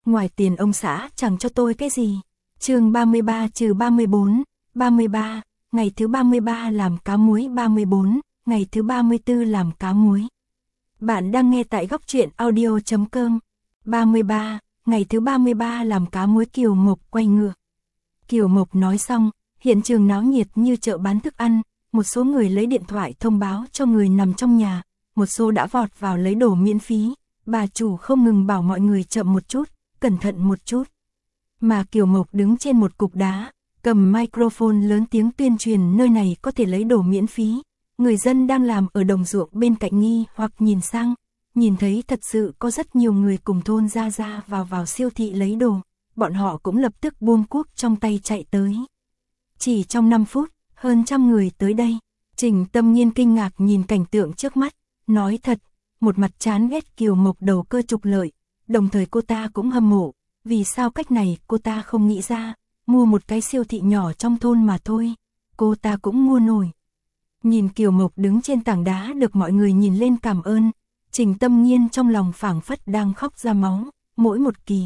ngoài tiền ông xã chẳng cho tôi cái gì. Chương 33-34, 33, ngày thứ 33 làm cá muối 34, ngày thứ 34 làm cá muối. Bạn đang nghe tại góc truyện audio.com. 33, ngày thứ 33 làm cá muối. Kiều Mộc quay ngựa. Kiều Mộc nói xong, hiện trường náo nhiệt như chợ bán thức ăn, một số người lấy điện thoại thông báo cho người nằm trong nhà, một số đã vọt vào lấy đồ miễn phí, bà chủ không ngừng bảo mọi người chậm một chút, cẩn thận một chút. Mà Kiều Mộc đứng trên một cục đá, cầm microphone lớn tiếng tuyên truyền nơi này có thể lấy đồ miễn phí. Người dân đang làm ở đồng ruộng bên cạnh nghi hoặc nhìn sang, nhìn thấy thật sự có rất nhiều người cùng thôn ra vào siêu thị lấy đồ, bọn họ cũng lập tức buông cuốc trong tay chạy tới. Chỉ trong 5 phút, hơn 100 người tới đây. Trình Tâm Nghiên kinh ngạc nhìn cảnh tượng trước mắt, nói thật, một mặt chán ghét Kiều Mộc đầu cơ trục lợi, đồng thời cô ta cũng hâm mộ, vì sao cách này cô ta không nghĩ ra, mua một cái siêu thị nhỏ trong thôn mà thôi, cô ta cũng mua nổi. Nhìn Kiều Mộc đứng trên tảng đá được mọi người nhìn lên cảm ơn, Trình Tâm Nghiên trong lòng phảng phất đang khóc ra máu, mỗi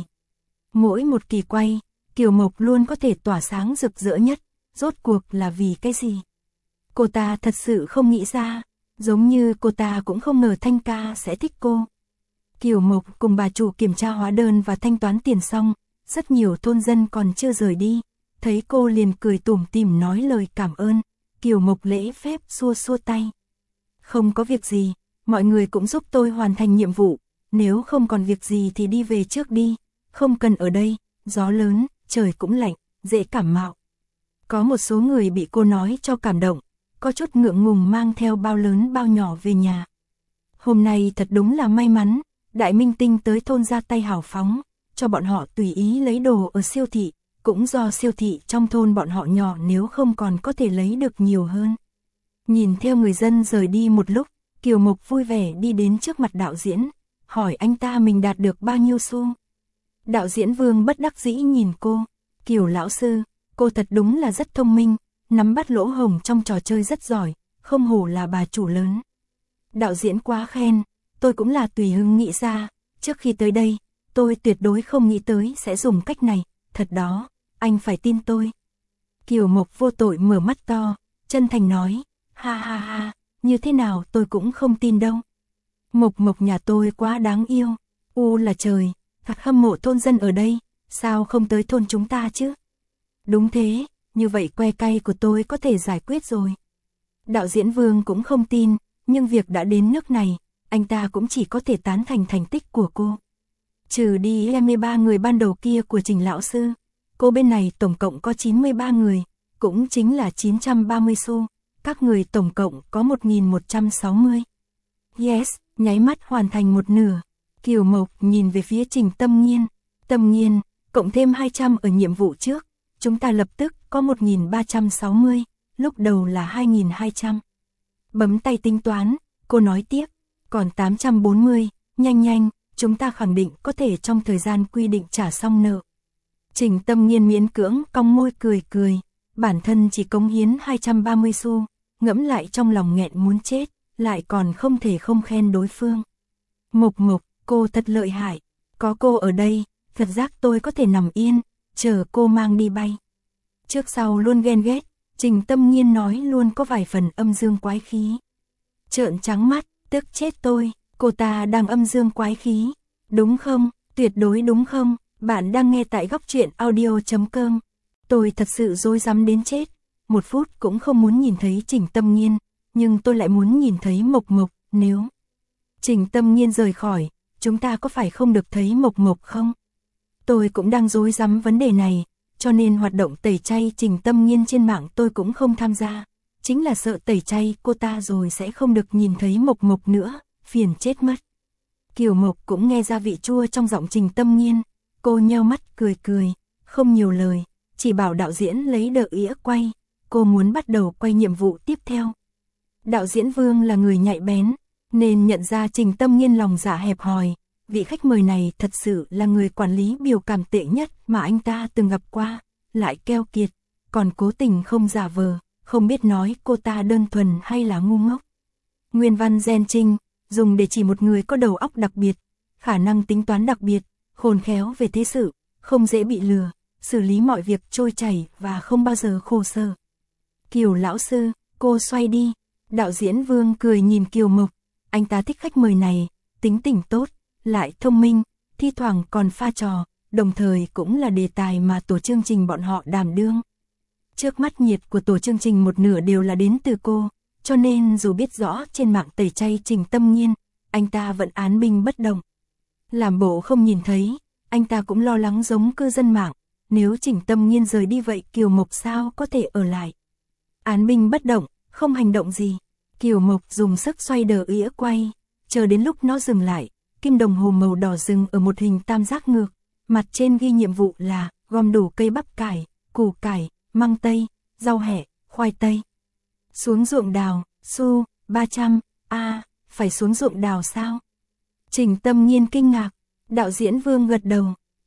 một kỳ quay, Kiều Mộc luôn có thể tỏa sáng rực rỡ nhất, rốt cuộc là vì cái gì? Cô ta thật sự không nghĩ ra, giống như cô ta cũng không ngờ Thanh ca sẽ thích cô. Kiều Mộc cùng bà chủ kiểm tra hóa đơn và thanh toán tiền xong, rất nhiều thôn dân còn chưa rời đi, thấy cô liền cười tủm tỉm nói lời cảm ơn. Kiều Mộc lễ phép xua xua tay. Không có việc gì, mọi người cũng giúp tôi hoàn thành nhiệm vụ, nếu không còn việc gì thì đi về trước đi, không cần ở đây, gió lớn, trời cũng lạnh, dễ cảm mạo. Có một số người bị cô nói cho cảm động, có chút ngượng ngùng mang theo bao lớn bao nhỏ về nhà. Hôm nay thật đúng là may mắn, đại minh tinh tới thôn ra tay hào phóng, cho bọn họ tùy ý lấy đồ ở siêu thị. Cũng do siêu thị trong thôn bọn họ nhỏ nếu không còn có thể lấy được nhiều hơn. Nhìn theo người dân rời đi một lúc, Kiều Mộc vui vẻ đi đến trước mặt đạo diễn, hỏi anh ta mình đạt được bao nhiêu xu. Đạo diễn Vương bất đắc dĩ nhìn cô, Kiều lão sư, cô thật đúng là rất thông minh, nắm bắt lỗ hổng trong trò chơi rất giỏi, không hổ là bà chủ lớn. Đạo diễn quá khen, tôi cũng là tùy hứng nghĩ ra, trước khi tới đây, tôi tuyệt đối không nghĩ tới sẽ dùng cách này, thật đó. Anh phải tin tôi. Kiều Mộc vô tội mở mắt to, chân thành nói, ha ha ha, như thế nào tôi cũng không tin đâu. Mộc Mộc nhà tôi quá đáng yêu, là trời, thật hâm mộ thôn dân ở đây, sao không tới thôn chúng ta chứ? Đúng thế, như vậy que cay của tôi có thể giải quyết rồi. Đạo diễn Vương cũng không tin, nhưng việc đã đến nước này, anh ta cũng chỉ có thể tán thành thành tích của cô. Trừ đi 23 người ban đầu kia của Trình lão sư. Cô bên này tổng cộng có 93 người, cũng chính là 930 xu, các người tổng cộng có 1160. Yes, nháy mắt hoàn thành một nửa. Kiều Mộc nhìn về phía Trình Tâm Nghiên, cộng thêm 200 ở nhiệm vụ trước, chúng ta lập tức có 1360, lúc đầu là 2200. Bấm tay tính toán, cô nói tiếp, còn 840, nhanh, chúng ta khẳng định có thể trong thời gian quy định trả xong nợ. Trình Tâm Nghiên miễn cưỡng cong môi cười, bản thân chỉ cống hiến 230 xu, ngẫm lại trong lòng nghẹn muốn chết, lại còn không thể không khen đối phương. Mộc, cô thật lợi hại, có cô ở đây, thật giác tôi có thể nằm yên, chờ cô mang đi bay. Trước sau luôn ghen ghét, Trình Tâm Nghiên nói luôn có vài phần âm dương quái khí. Trợn trắng mắt, tức chết tôi, cô ta đang âm dương quái khí, đúng không, tuyệt đối đúng không? Bạn đang nghe tại góc truyện audio.com. Tôi thật sự rối rắm đến chết, một phút cũng không muốn nhìn thấy Trình Tâm Nghiên, nhưng tôi lại muốn nhìn thấy Mộc, nếu Trình Tâm Nghiên rời khỏi, chúng ta có phải không được thấy Mộc không? Tôi cũng đang rối rắm vấn đề này, cho nên hoạt động tẩy chay Trình Tâm Nghiên trên mạng tôi cũng không tham gia, chính là sợ tẩy chay cô ta rồi sẽ không được nhìn thấy Mộc nữa, phiền chết mất. Kiều Mộc cũng nghe ra vị chua trong giọng Trình Tâm Nghiên. Cô nheo mắt cười, không nhiều lời, chỉ bảo đạo diễn lấy đỡ ĩa quay, cô muốn bắt đầu quay nhiệm vụ tiếp theo. Đạo diễn Vương là người nhạy bén, nên nhận ra Trình Tâm Nghiên lòng dạ hẹp hòi, vị khách mời này thật sự là người quản lý biểu cảm tệ nhất mà anh ta từng gặp qua, lại keo kiệt, còn cố tình không giả vờ, không biết nói cô ta đơn thuần hay là ngu ngốc. Nguyên văn gen trinh, dùng để chỉ một người có đầu óc đặc biệt, khả năng tính toán đặc biệt, khôn khéo về thế sự, không dễ bị lừa, xử lý mọi việc trôi chảy và không bao giờ khổ sở. Kiều lão sư, cô xoay đi. Đạo diễn Vương cười nhìn Kiều Mộc, anh ta thích khách mời này, tính tình tốt, lại thông minh, thi thoảng còn pha trò, đồng thời cũng là đề tài mà tổ chương trình bọn họ đảm đương. Trước mắt nhiệt của tổ chương trình một nửa đều là đến từ cô, cho nên dù biết rõ trên mạng tẩy chay Trình Tâm Nhiên, anh ta vẫn án binh bất động. Làm bộ không nhìn thấy, anh ta cũng lo lắng giống cư dân mạng, nếu Trình Tâm Nhiên rời đi vậy Kiều Mộc sao có thể ở lại. Án binh bất động, không hành động gì. Kiều Mộc dùng sức xoay đờ ĩa quay, chờ đến lúc nó dừng lại, kim đồng hồ màu đỏ dừng ở một hình tam giác ngược, mặt trên ghi nhiệm vụ là gom đủ cây bắp cải, củ cải, măng tây, rau hẹ, khoai tây. Xuống ruộng đào, xu, 300, phải xuống ruộng đào sao? Trình Tâm Nhiên kinh ngạc, đạo diễn Vương gật đầu,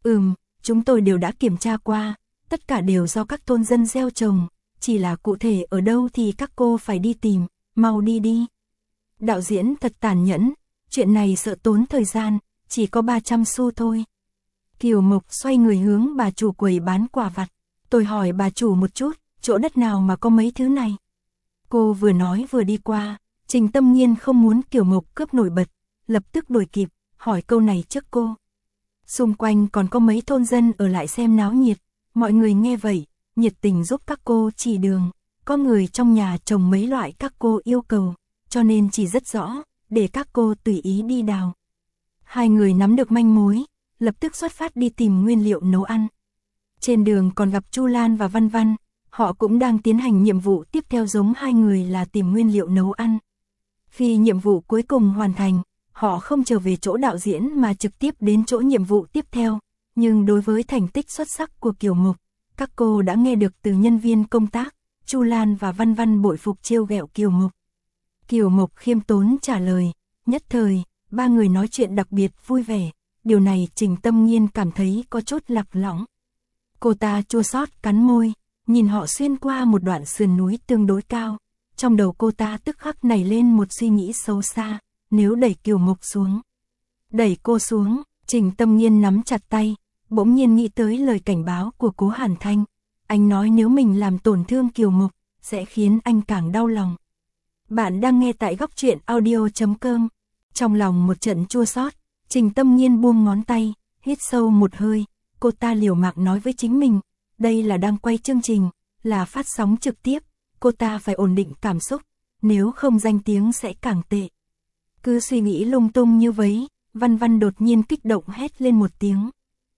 chúng tôi đều đã kiểm tra qua, tất cả đều do các thôn dân gieo trồng, chỉ là cụ thể ở đâu thì các cô phải đi tìm, mau đi đi. Đạo diễn thật tàn nhẫn, chuyện này sợ tốn thời gian, chỉ có 300 xu thôi. Kiều Mộc xoay người hướng bà chủ quầy bán quả vặt, tôi hỏi bà chủ một chút, chỗ đất nào mà có mấy thứ này? Cô vừa nói vừa đi qua, Trình Tâm Nhiên không muốn Kiều Mộc cướp nổi bật, lập tức đuổi kịp, hỏi câu này trước cô. Xung quanh còn có mấy thôn dân ở lại xem náo nhiệt, mọi người nghe vậy, nhiệt tình giúp các cô chỉ đường, có người trong nhà trồng mấy loại các cô yêu cầu, cho nên chỉ rất rõ, để các cô tùy ý đi đào. Hai người nắm được manh mối, lập tức xuất phát đi tìm nguyên liệu nấu ăn. Trên đường còn gặp Chu Lan và Văn Văn, họ cũng đang tiến hành nhiệm vụ tiếp theo giống hai người là tìm nguyên liệu nấu ăn. Khi nhiệm vụ cuối cùng hoàn thành, họ không trở về chỗ đạo diễn mà trực tiếp đến chỗ nhiệm vụ tiếp theo, nhưng đối với thành tích xuất sắc của Kiều Mộc, các cô đã nghe được từ nhân viên công tác, Chu Lan và Văn Văn bội phục trêu ghẹo Kiều Mộc. Kiều Mộc khiêm tốn trả lời, nhất thời, ba người nói chuyện đặc biệt vui vẻ, điều này Trình Tâm Nhiên cảm thấy có chút lạc lõng. Cô ta chua xót cắn môi, nhìn họ xuyên qua một đoạn sườn núi tương đối cao, trong đầu cô ta tức khắc nảy lên một suy nghĩ xấu xa, nếu đẩy Kiều Mộc xuống. Đẩy cô xuống, Trình Tâm Nhiên nắm chặt tay, bỗng nhiên nghĩ tới lời cảnh báo của Cố Hàn Thanh. Anh nói nếu mình làm tổn thương Kiều Mộc, sẽ khiến anh càng đau lòng. Bạn đang nghe tại góc truyện audio.com. Trong lòng một trận chua xót, Trình Tâm Nhiên buông ngón tay, hít sâu một hơi, cô ta liều mạng nói với chính mình, đây là đang quay chương trình, là phát sóng trực tiếp, cô ta phải ổn định cảm xúc, nếu không danh tiếng sẽ càng tệ. Cứ suy nghĩ lung tung như vậy, Văn Văn đột nhiên kích động hét lên một tiếng.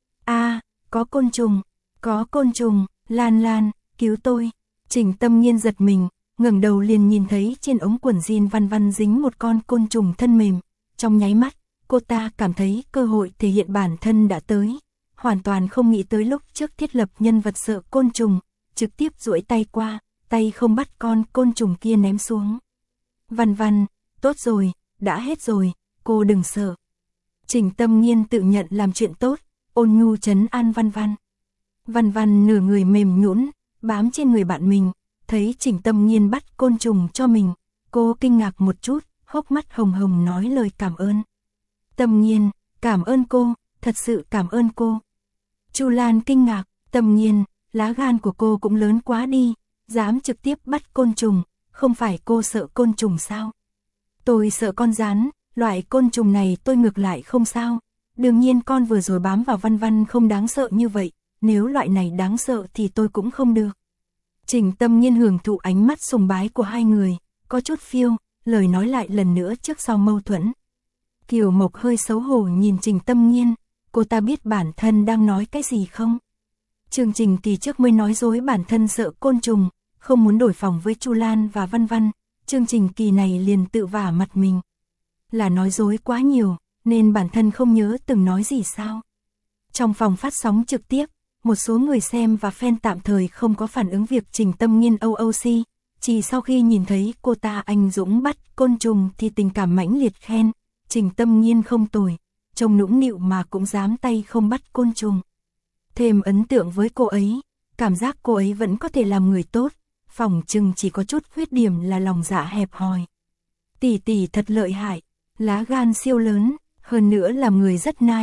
Có côn trùng, Lan Lan, cứu tôi. Trình Tâm Nhiên giật mình, ngẩng đầu liền nhìn thấy trên ống quần jean Văn Văn dính một con côn trùng thân mềm. Trong nháy mắt, cô ta cảm thấy cơ hội thể hiện bản thân đã tới, hoàn toàn không nghĩ tới lúc trước thiết lập nhân vật sợ côn trùng, trực tiếp duỗi tay qua, tay không bắt con côn trùng kia ném xuống. Văn Văn, tốt rồi, đã hết rồi, cô đừng sợ. Trình Tâm Nhiên tự nhận làm chuyện tốt, ôn nhu trấn an Văn Văn. Văn Văn nửa người mềm nhũn, bám trên người bạn mình, thấy Trình Tâm Nhiên bắt côn trùng cho mình, cô kinh ngạc một chút, hốc mắt hồng hồng nói lời cảm ơn. Tâm Nhiên, cảm ơn cô, thật sự cảm ơn cô. Chu Lan kinh ngạc, Tâm Nhiên, lá gan của cô cũng lớn quá đi, dám trực tiếp bắt côn trùng, không phải cô sợ côn trùng sao? Tôi sợ con gián, loại côn trùng này tôi ngược lại không sao. Đương nhiên con vừa rồi bám vào Văn Văn không đáng sợ như vậy, nếu loại này đáng sợ thì tôi cũng không được. Trình Tâm Nhiên hưởng thụ ánh mắt sùng bái của hai người, có chút phiêu, lời nói lại lần nữa trước sau mâu thuẫn. Kiều Mộc hơi xấu hổ nhìn Trình Tâm Nhiên, cô ta biết bản thân đang nói cái gì không? Chương trình kỳ trước mới nói dối bản thân sợ côn trùng, không muốn đổi phòng với Chu Lan và Văn Văn, chương trình kỳ này liền tự vả mặt mình. Là nói dối quá nhiều, nên bản thân không nhớ từng nói gì sao? Trong phòng phát sóng trực tiếp, một số người xem và fan tạm thời không có phản ứng việc Trình Tâm Nhiên OOC, chỉ sau khi nhìn thấy cô ta anh dũng bắt côn trùng thì tình cảm mãnh liệt khen, Trình Tâm Nhiên không tồi, trông nũng nịu mà cũng dám tay không bắt côn trùng. Thêm ấn tượng với cô ấy, cảm giác cô ấy vẫn có thể làm người tốt, phỏng chừng chỉ có chút khuyết điểm là lòng dạ hẹp hòi. Tỷ tỷ thật lợi hại, lá gan siêu lớn, hơn nữa làm người rất nai,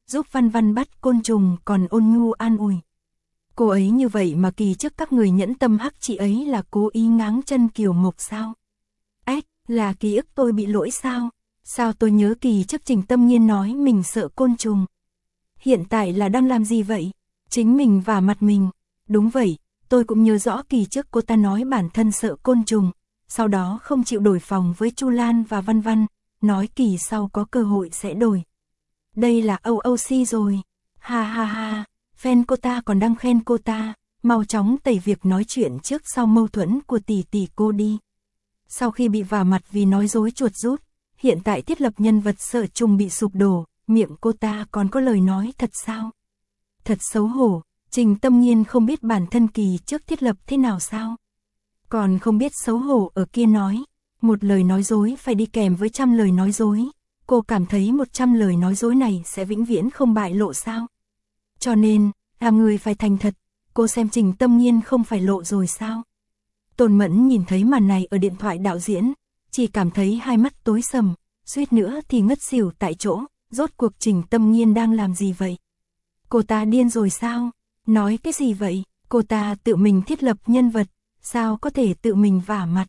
giúp Văn Văn bắt côn trùng còn ôn nhu an ủi. Cô ấy như vậy mà kỳ trước các người nhẫn tâm hắc chị ấy là cố ý ngáng chân Kiều Mộc sao? Ếch, là ký ức tôi bị lỗi sao? Sao tôi nhớ kỳ trước Trình Tâm Nhiên nói mình sợ côn trùng? Hiện tại là đang làm gì vậy? Chính mình và mặt mình. Đúng vậy, tôi cũng nhớ rõ kỳ trước cô ta nói bản thân sợ côn trùng, sau đó không chịu đổi phòng với Chu Lan và Văn Văn, nói kỳ sau có cơ hội sẽ đổi. Đây là OOC rồi. Ha ha ha, fan cô ta còn đang khen cô ta, mau chóng tẩy việc nói chuyện trước sau mâu thuẫn của tỷ tỷ cô đi. Sau khi bị vả mặt vì nói dối chuột rút, hiện tại thiết lập nhân vật sợ trùng bị sụp đổ, miệng cô ta còn có lời nói thật sao? Thật xấu hổ, Trình Tâm Nhiên không biết bản thân kỳ trước thiết lập thế nào sao? Còn không biết xấu hổ ở kia nói, một lời nói dối phải đi kèm với 100 lời nói dối. Cô cảm thấy 100 lời nói dối này sẽ vĩnh viễn không bại lộ sao? Cho nên, làm người phải thành thật, cô xem Trình Tâm Nhiên không phải lộ rồi sao? Tôn Mẫn nhìn thấy màn này ở điện thoại đạo diễn, chỉ cảm thấy hai mắt tối sầm, suýt nữa thì ngất xỉu tại chỗ, rốt cuộc Trình Tâm Nhiên đang làm gì vậy? Cô ta điên rồi sao? Nói cái gì vậy? Cô ta tự mình thiết lập nhân vật, sao có thể tự mình vả mặt?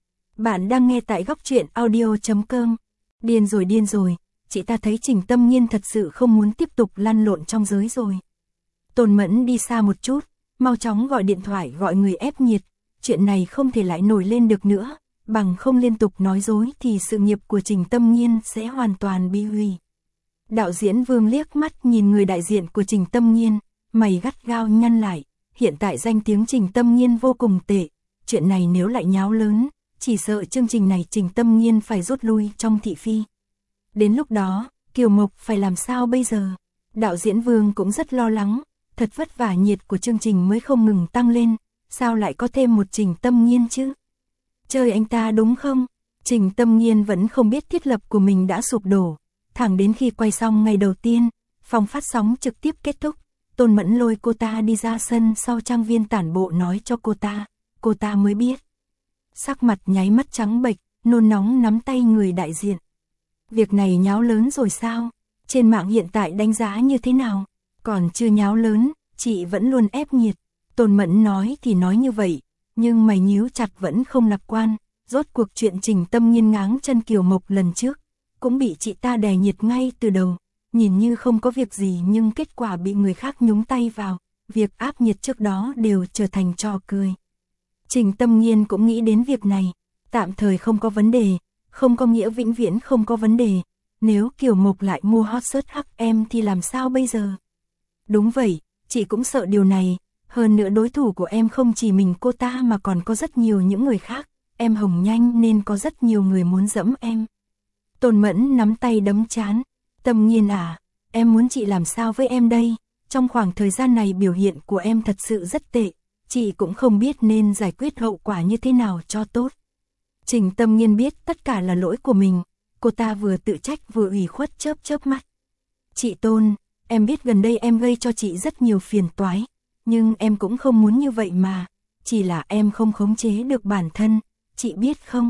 Bạn đang nghe tại góc truyện audio.com. Điên rồi, chị ta thấy Trình Tâm Nhiên thật sự không muốn tiếp tục lăn lộn trong giới rồi. Tôn Mẫn đi xa một chút, mau chóng gọi điện thoại gọi người ép nhiệt, chuyện này không thể lại nổi lên được nữa, bằng không liên tục nói dối thì sự nghiệp của Trình Tâm Nhiên sẽ hoàn toàn bị hủy. Đạo diễn Vương liếc mắt nhìn người đại diện của Trình Tâm Nhiên, mày gắt gao nhăn lại, hiện tại danh tiếng Trình Tâm Nhiên vô cùng tệ, chuyện này nếu lại nháo lớn, chỉ sợ chương trình này Trình Tâm Nhiên phải rút lui trong thị phi. Đến lúc đó, Kiều Mộc phải làm sao bây giờ? Đạo diễn Vương cũng rất lo lắng, thật vất vả nhiệt của chương trình mới không ngừng tăng lên, sao lại có thêm một Trình Tâm Nhiên chứ? Chơi anh ta đúng không? Trình Tâm Nhiên vẫn không biết thiết lập của mình đã sụp đổ, thẳng đến khi quay xong ngày đầu tiên, phòng phát sóng trực tiếp kết thúc, Tôn Mẫn lôi cô ta đi ra sân sau trang viên tản bộ nói cho cô ta mới biết. Sắc mặt nháy mắt trắng bệch, nôn nóng nắm tay người đại diện. Việc này nháo lớn rồi sao? Trên mạng hiện tại đánh giá như thế nào? Còn chưa nháo lớn, chị vẫn luôn ép nhiệt. Tôn Mẫn nói thì nói như vậy, nhưng mày nhíu chặt vẫn không lạc quan. Rốt cuộc chuyện Trình Tâm Nhiên ngáng chân Kiều Mộc lần trước, cũng bị chị ta đè nhiệt ngay từ đầu. Nhìn như không có việc gì nhưng kết quả bị người khác nhúng tay vào. Việc áp nhiệt trước đó đều trở thành trò cười. Trình Tâm Nhiên cũng nghĩ đến việc này, tạm thời không có vấn đề, không có nghĩa vĩnh viễn không có vấn đề, nếu Kiều Mộc lại mua hot search hắc em thì làm sao bây giờ? Đúng vậy, chị cũng sợ điều này, hơn nữa đối thủ của em không chỉ mình cô ta mà còn có rất nhiều những người khác, em hồng nhanh nên có rất nhiều người muốn dẫm em. Tôn Mẫn nắm tay đấm trán, Tâm Nhiên à, em muốn chị làm sao với em đây? Trong khoảng thời gian này biểu hiện của em thật sự rất tệ. Chị cũng không biết nên giải quyết hậu quả như thế nào cho tốt. Trình Tâm Nhiên biết tất cả là lỗi của mình, cô ta vừa tự trách vừa ủy khuất chớp mắt. Chị Tôn, em biết gần đây em gây cho chị rất nhiều phiền toái, nhưng em cũng không muốn như vậy mà, chỉ là em không khống chế được bản thân, chị biết không?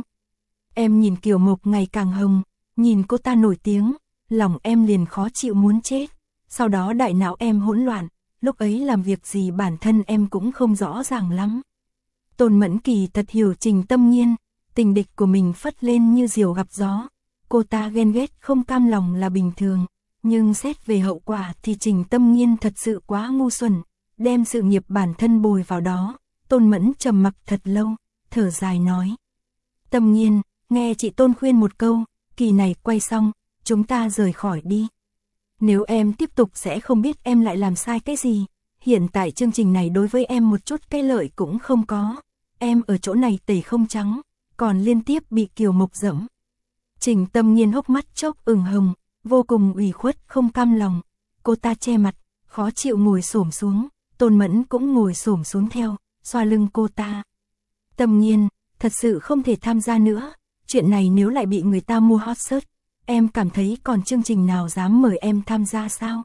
Em nhìn Kiều Mộc ngày càng hồng, nhìn cô ta nổi tiếng, lòng em liền khó chịu muốn chết, sau đó đại não em hỗn loạn. Lúc ấy làm việc gì bản thân em cũng không rõ ràng lắm. Tôn Mẫn kỳ thật hiểu Trình Tâm Nhiên, tình địch của mình phất lên như diều gặp gió. Cô ta ghen ghét không cam lòng là bình thường, nhưng xét về hậu quả thì Trình Tâm Nhiên thật sự quá ngu xuẩn, đem sự nghiệp bản thân bồi vào đó. Tôn Mẫn trầm mặc thật lâu, thở dài nói. Tâm Nhiên, nghe chị Tôn khuyên một câu, kỳ này quay xong, chúng ta rời khỏi đi. Nếu em tiếp tục sẽ không biết em lại làm sai cái gì, hiện tại chương trình này đối với em một chút cái lợi cũng không có, em ở chỗ này tẩy không trắng, còn liên tiếp bị Kiều Mộc dẫm. Trình Tâm Nhiên hốc mắt chốc ửng hồng, vô cùng ủy khuất không cam lòng, cô ta che mặt, khó chịu ngồi xổm xuống, Tôn Mẫn cũng ngồi xổm xuống theo, xoa lưng cô ta. Tâm Nhiên, thật sự không thể tham gia nữa, chuyện này nếu lại bị người ta mua hot search, em cảm thấy còn chương trình nào dám mời em tham gia sao?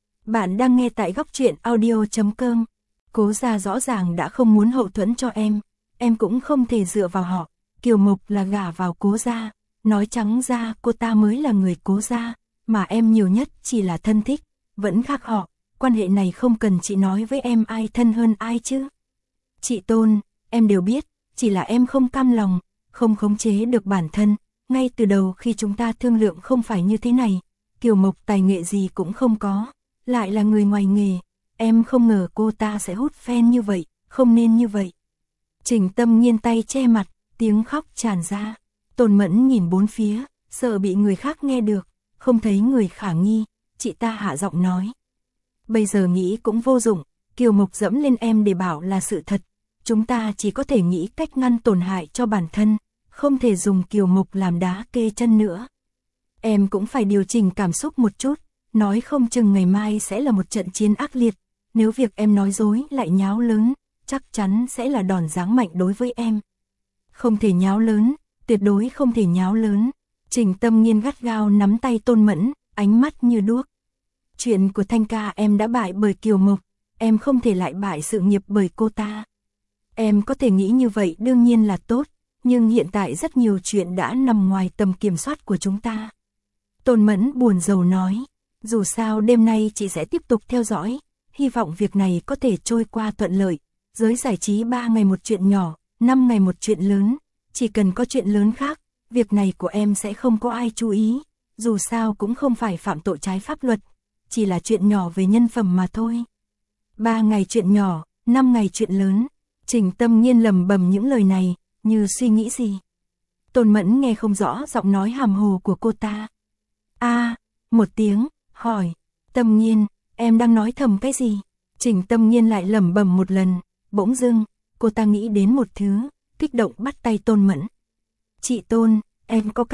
Bạn đang nghe tại góc truyện audio.com. Cố gia rõ ràng đã không muốn hậu thuẫn cho em cũng không thể dựa vào họ. Kiều Mộc là gả vào Cố gia, nói trắng ra cô ta mới là người Cố gia, mà em nhiều nhất chỉ là thân thích, vẫn khác họ, quan hệ này không cần chị nói với em ai thân hơn ai chứ. Chị Tôn, em đều biết, chỉ là em không cam lòng, không khống chế được bản thân, ngay từ đầu khi chúng ta thương lượng không phải như thế này, Kiều Mộc tài nghệ gì cũng không có, lại là người ngoài nghề, em không ngờ cô ta sẽ hút fan như vậy, không nên như vậy. Trình Tâm Nghiên tay che mặt, tiếng khóc tràn ra, Tôn Mẫn nhìn bốn phía, sợ bị người khác nghe được, không thấy người khả nghi, chị ta hạ giọng nói. Bây giờ nghĩ cũng vô dụng, Kiều Mộc dẫm lên em để bảo là sự thật, chúng ta chỉ có thể nghĩ cách ngăn tổn hại cho bản thân, không thể dùng Kiều Mộc làm đá kê chân nữa. Em cũng phải điều chỉnh cảm xúc một chút, nói không chừng ngày mai sẽ là một trận chiến ác liệt, nếu việc em nói dối lại nháo lớn, chắc chắn sẽ là đòn giáng mạnh đối với em. Không thể nháo lớn, tuyệt đối không thể nháo lớn. Trình Tâm Nghiên gắt gao nắm tay Tôn Mẫn, ánh mắt như đuốc. Chuyện của Thanh ca em đã bại bởi Kiều Mộc, em không thể lại bại sự nghiệp bởi cô ta. Em có thể nghĩ như vậy đương nhiên là tốt, nhưng hiện tại rất nhiều chuyện đã nằm ngoài tầm kiểm soát của chúng ta. Tôn Mẫn buồn rầu nói, dù sao đêm nay chị sẽ tiếp tục theo dõi, hy vọng việc này có thể trôi qua thuận lợi. Giới giải trí 3 ngày một chuyện nhỏ, 5 ngày một chuyện lớn, chỉ cần có chuyện lớn khác, việc này của em sẽ không có ai chú ý, dù sao cũng không phải phạm tội trái pháp luật, chỉ là chuyện nhỏ về nhân phẩm mà thôi. 3 ngày chuyện nhỏ, 5 ngày chuyện lớn, Trình Tâm Nghiên lẩm bẩm những lời này, như suy nghĩ gì. Tôn Mẫn nghe không rõ giọng nói hàm hồ của cô ta. Một tiếng, hỏi, Tâm Nghiên, em đang nói thầm cái gì? Trình Tâm Nghiên lại lẩm bẩm một lần, bỗng dưng, cô ta nghĩ đến một thứ, kích động bắt tay Tôn Mẫn. Chị Tôn, em có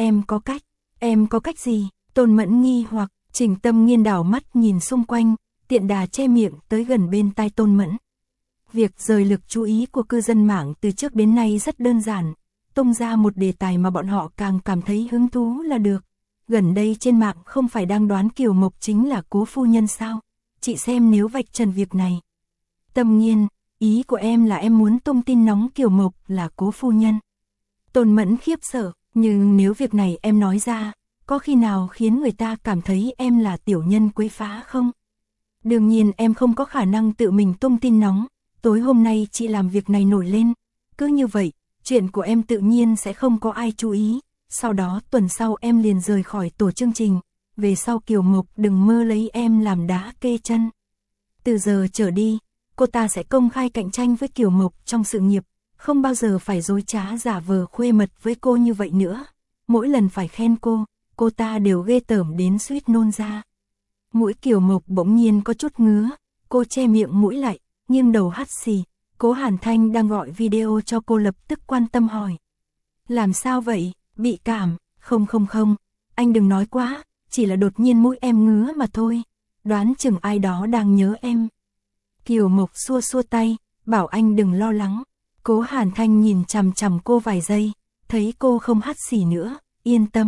cách gì? Tôn Mẫn nghi hoặc, Trình Tâm Nghiên đảo mắt nhìn xung quanh, tiện đà che miệng tới gần bên tai Tôn Mẫn. Việc rời lực chú ý của cư dân mạng từ trước đến nay rất đơn giản, tung ra một đề tài mà bọn họ càng cảm thấy hứng thú là được. Gần đây trên mạng không phải đang đoán Kiều Mộc chính là Cố phu nhân sao? Chị xem nếu vạch trần việc này. Tâm Nghiên, ý của em là em muốn tung tin nóng Kiều Mộc là Cố phu nhân. Tôn Mẫn khiếp sợ, nhưng nếu việc này em nói ra, có khi nào khiến người ta cảm thấy em là tiểu nhân quấy phá không? Đương nhiên em không có khả năng tự mình tung tin nóng, tối hôm nay chị làm việc này nổi lên, cứ như vậy, chuyện của em tự nhiên sẽ không có ai chú ý, sau đó tuần sau em liền rời khỏi tổ chương trình, về sau Kiều Mộc đừng mơ lấy em làm đá kê chân. Từ giờ trở đi, cô ta sẽ công khai cạnh tranh với Kiều Mộc trong sự nghiệp, không bao giờ phải dối trá giả vờ khuê mật với cô như vậy nữa. Mỗi lần phải khen cô ta đều ghê tởm đến suýt nôn ra. Mũi Kiều Mộc bỗng nhiên có chút ngứa, cô che miệng mũi lại, nghiêng đầu hắt xì. Cố Hàn Thanh đang gọi video cho cô lập tức quan tâm hỏi. Làm sao vậy, bị cảm? Không, anh đừng nói quá, chỉ là đột nhiên mũi em ngứa mà thôi, đoán chừng ai đó đang nhớ em. Kiều Mộc xua xua tay, bảo anh đừng lo lắng. Cố Hàn Thanh nhìn chằm chằm cô vài giây, thấy cô không hắt xì nữa, yên tâm.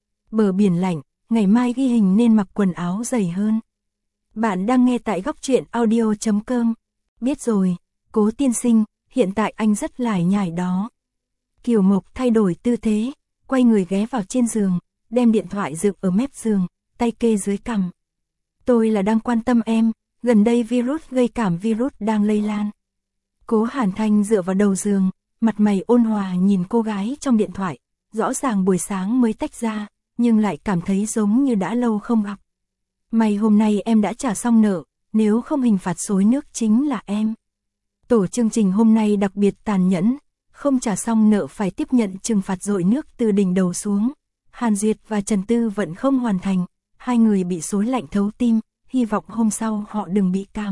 Bờ biển lạnh, ngày mai ghi hình nên mặc quần áo dày hơn. Bạn đang nghe tại Góc Truyện Audio.com. Biết rồi, Cố tiên sinh, hiện tại anh rất lải nhải đó. Kiều Mộc thay đổi tư thế, quay người ghé vào trên giường, đem điện thoại dựng ở mép giường, tay kê dưới cằm. Tôi là đang quan tâm em, gần đây virus gây cảm virus đang lây lan. Cố Hàn Thanh dựa vào đầu giường, mặt mày ôn hòa nhìn cô gái trong điện thoại, rõ ràng buổi sáng mới tách ra, nhưng lại cảm thấy giống như đã lâu không gặp. May hôm nay em đã trả xong nợ, nếu không hình phạt xối nước chính là em. Tổ chương trình hôm nay đặc biệt tàn nhẫn, không trả xong nợ phải tiếp nhận trừng phạt dội nước từ đỉnh đầu xuống. Hàn Duyệt và Trần Tư vẫn không hoàn thành, hai người bị xối lạnh thấu tim, hy vọng hôm sau họ đừng bị cảm.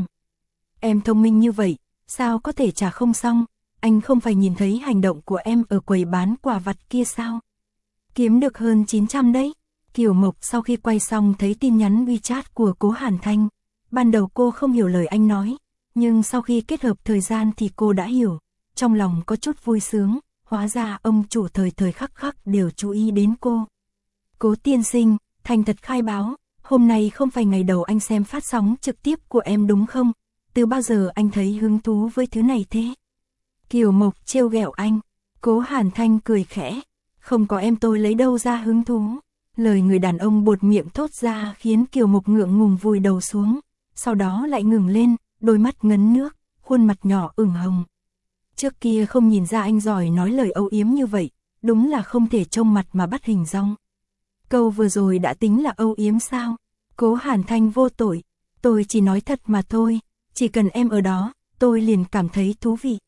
Em thông minh như vậy, sao có thể trả không xong, anh không phải nhìn thấy hành động của em ở quầy bán quà vặt kia sao? Kiếm được hơn 900 đấy. Kiều Mộc sau khi quay xong thấy tin nhắn WeChat của Cố Hàn Thanh, ban đầu cô không hiểu lời anh nói, nhưng sau khi kết hợp thời gian thì cô đã hiểu, trong lòng có chút vui sướng, hóa ra ông chủ thời thời khắc khắc đều chú ý đến cô. Cố tiên sinh, thành thật khai báo, hôm nay không phải ngày đầu anh xem phát sóng trực tiếp của em đúng không? Từ bao giờ anh thấy hứng thú với thứ này thế? Kiều Mộc trêu ghẹo anh. Cố Hàn Thanh cười khẽ, không có em tôi lấy đâu ra hứng thú. Lời người đàn ông buột miệng thốt ra khiến Kiều Mộc ngượng ngùng vùi đầu xuống, sau đó lại ngừng lên, đôi mắt ngấn nước, khuôn mặt nhỏ ửng hồng. Trước kia không nhìn ra anh giỏi nói lời âu yếm như vậy, đúng là không thể trông mặt mà bắt hình dong. Câu vừa rồi đã tính là âu yếm sao? Cố Hàn Thanh vô tội, tôi chỉ nói thật mà thôi, chỉ cần em ở đó, tôi liền cảm thấy thú vị.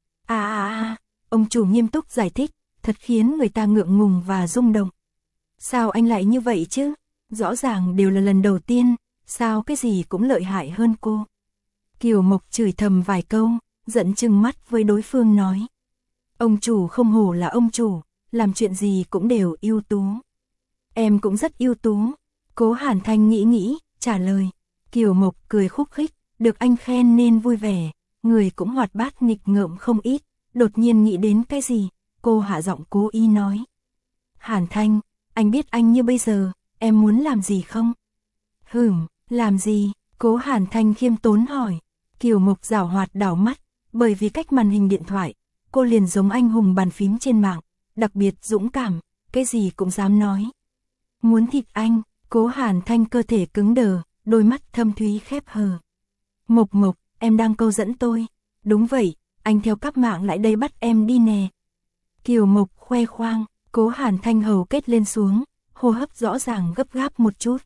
Ông chủ nghiêm túc giải thích, thật khiến người ta ngượng ngùng và rung động. Sao anh lại như vậy chứ? Rõ ràng đều là lần đầu tiên, sao cái gì cũng lợi hại hơn cô? Kiều Mộc chửi thầm vài câu, giận chừng mắt với đối phương nói. Ông chủ không hổ là ông chủ, làm chuyện gì cũng đều ưu tú. Em cũng rất ưu tú. Cố Hàn Thanh nghĩ, trả lời. Kiều Mộc cười khúc khích, được anh khen nên vui vẻ, người cũng hoạt bát nghịch ngợm không ít, đột nhiên nghĩ đến cái gì, cô hạ giọng cố ý nói. Hàn Thanh, anh biết anh như bây giờ, em muốn làm gì không? Làm gì? Cố Hàn Thanh khiêm tốn hỏi. Kiều Mộc giảo hoạt đảo mắt, bởi vì cách màn hình điện thoại, cô liền giống anh hùng bàn phím trên mạng, đặc biệt dũng cảm, cái gì cũng dám nói. Muốn thịt anh, Cố Hàn Thanh cơ thể cứng đờ, đôi mắt thâm thúy khép hờ. Mộc, em đang câu dẫn tôi. Đúng vậy, anh theo các mạng lại đây bắt em đi nè. Kiều Mộc khoe khoang, Cố Hàn Thanh hầu kết lên xuống, hô hấp rõ ràng gấp gáp một chút.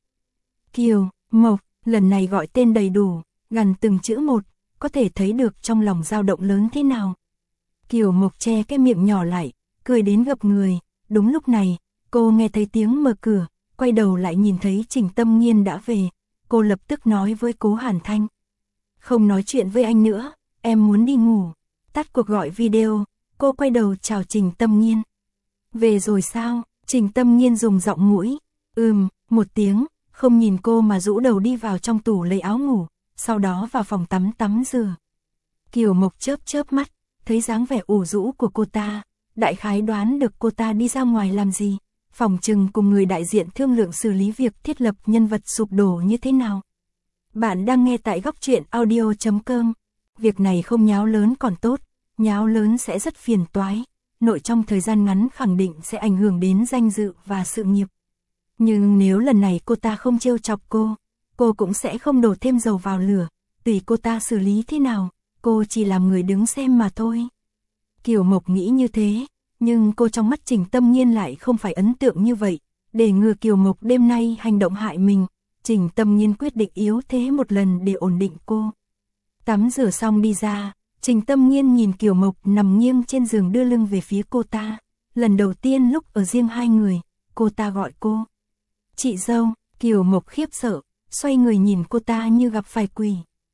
Kiều Mộc, lần này gọi tên đầy đủ, gần từng chữ một, có thể thấy được trong lòng dao động lớn thế nào. Kiều Mộc che cái miệng nhỏ lại, cười đến gập người. Đúng lúc này, cô nghe thấy tiếng mở cửa, quay đầu lại nhìn thấy Trình Tâm Nghiên đã về. Cô lập tức nói với Cố Hàn Thanh. Không nói chuyện với anh nữa, em muốn đi ngủ. Tắt cuộc gọi video, cô quay đầu chào Trình Tâm Nghiên. Về rồi sao? Trình Tâm Nghiên dùng giọng mũi. Một tiếng, không nhìn cô mà rũ đầu đi vào trong tủ lấy áo ngủ, sau đó vào phòng tắm rửa. Kiều Mộc chớp mắt, thấy dáng vẻ ủ rũ của cô ta, đại khái đoán được cô ta đi ra ngoài làm gì, phòng chừng cùng người đại diện thương lượng xử lý việc thiết lập nhân vật sụp đổ như thế nào. Bạn đang nghe tại Góc Truyện Audio.com. Việc này không nháo lớn còn tốt, nháo lớn sẽ rất phiền toái, nội trong thời gian ngắn khẳng định sẽ ảnh hưởng đến danh dự và sự nghiệp. Nhưng nếu lần này cô ta không trêu chọc cô cũng sẽ không đổ thêm dầu vào lửa, tùy cô ta xử lý thế nào, cô chỉ làm người đứng xem mà thôi. Kiều Mộc nghĩ như thế, nhưng cô trong mắt Trình Tâm Nghiên lại không phải ấn tượng như vậy, để ngừa Kiều Mộc đêm nay hành động hại mình, Trình Tâm Nghiên quyết định yếu thế một lần để ổn định cô. Tắm rửa xong đi ra, Trình Tâm Nghiên nhìn Kiều Mộc nằm nghiêng trên giường đưa lưng về phía cô ta, lần đầu tiên lúc ở riêng hai người, cô ta gọi cô. Chị dâu. Kiều Mộc khiếp sợ, xoay người nhìn cô ta như gặp phải quỷ.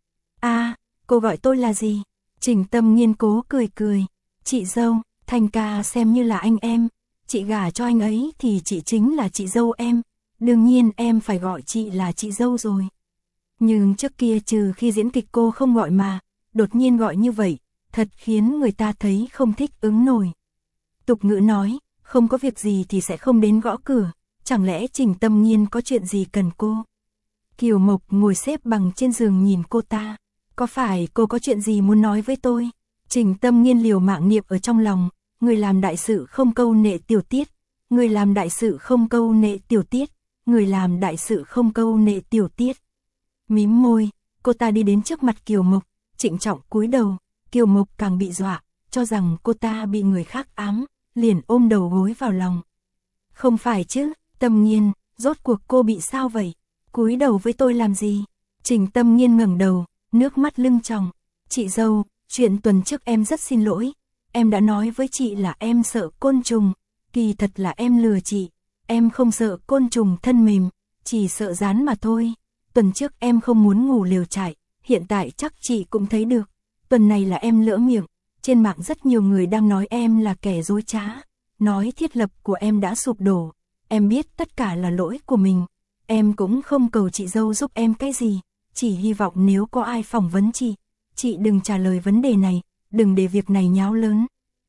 Cô gọi tôi là gì? Trình Tâm Nghiên cố cười. Chị dâu, Thanh ca xem như là anh em, chị gả cho anh ấy thì chị chính là chị dâu em, đương nhiên em phải gọi chị là chị dâu rồi. Nhưng trước kia trừ khi diễn kịch cô không gọi mà, đột nhiên gọi như vậy, thật khiến người ta thấy không thích ứng nổi. Tục ngữ nói, không có việc gì thì sẽ không đến gõ cửa, chẳng lẽ Trình Tâm Nghiên có chuyện gì cần cô? Kiều Mộc ngồi xếp bằng trên giường nhìn cô ta. Có phải cô có chuyện gì muốn nói với tôi? Trình Tâm Nghiên liều mạng niệm ở trong lòng, người làm đại sự không câu nệ tiểu tiết, người làm đại sự không câu nệ tiểu tiết, người làm đại sự không câu nệ tiểu tiết. Mím môi, cô ta đi đến trước mặt Kiều Mộc, trịnh trọng cúi đầu. Kiều Mộc càng bị dọa, cho rằng cô ta bị người khác ám, liền ôm đầu gối vào lòng. Không phải chứ, Tâm Nghiên, rốt cuộc cô bị sao vậy? Cúi đầu với tôi làm gì? Trình Tâm Nghiên ngẩng đầu, nước mắt lưng tròng. Chị dâu, chuyện tuần trước em rất xin lỗi, em đã nói với chị là em sợ côn trùng, kỳ thật là em lừa chị, em không sợ côn trùng thân mềm, chỉ sợ rán mà thôi. Tuần trước em không muốn ngủ lều trại, hiện tại chắc chị cũng thấy được, tuần này là em lỡ miệng, trên mạng rất nhiều người đang nói em là kẻ dối trá, nói thiết lập của em đã sụp đổ, em biết tất cả là lỗi của mình, em cũng không cầu chị dâu giúp em cái gì, chỉ hy vọng nếu có ai phỏng vấn chị đừng trả lời vấn đề này, đừng để việc này nháo lớn.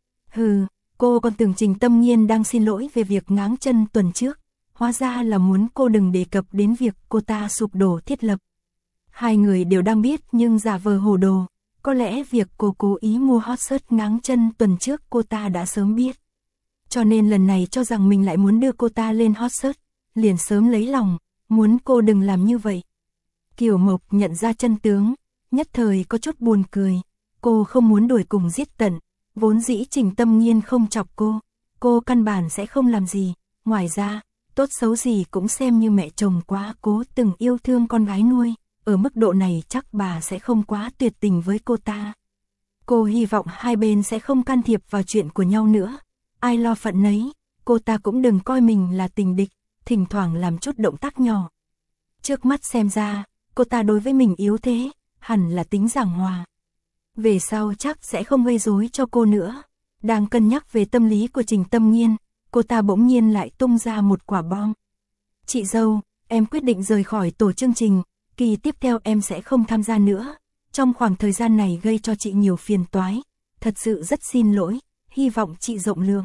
Cô còn tưởng Trình Tâm Nghiên đang xin lỗi về việc ngáng chân tuần trước, hóa ra là muốn cô đừng đề cập đến việc cô ta sụp đổ thiết lập. Hai người đều đang biết nhưng giả vờ hồ đồ, có lẽ việc cô cố ý mua hot search ngáng chân tuần trước cô ta đã sớm biết. Cho nên lần này cho rằng mình lại muốn đưa cô ta lên hot search, liền sớm lấy lòng, muốn cô đừng làm như vậy. Kiều Mộc nhận ra chân tướng, nhất thời có chút buồn cười, cô không muốn đuổi cùng giết tận, vốn dĩ Trình Tâm Nghiên không chọc cô căn bản sẽ không làm gì, ngoài ra, tốt xấu gì cũng xem như mẹ chồng quá cố từng yêu thương con gái nuôi, ở mức độ này chắc bà sẽ không quá tuyệt tình với cô ta. Cô hy vọng hai bên sẽ không can thiệp vào chuyện của nhau nữa, ai lo phận nấy, cô ta cũng đừng coi mình là tình địch, thỉnh thoảng làm chút động tác nhỏ. Trước mắt xem ra, cô ta đối với mình yếu thế, hẳn là tính giảng hòa. Về sau chắc sẽ không gây rối cho cô nữa. Đang cân nhắc về tâm lý của Trình Tâm Nghiên, cô ta bỗng nhiên lại tung ra một quả bom. Chị dâu, em quyết định rời khỏi tổ chương trình, kỳ tiếp theo em sẽ không tham gia nữa. Trong khoảng thời gian này gây cho chị nhiều phiền toái, thật sự rất xin lỗi, hy vọng chị rộng lượng.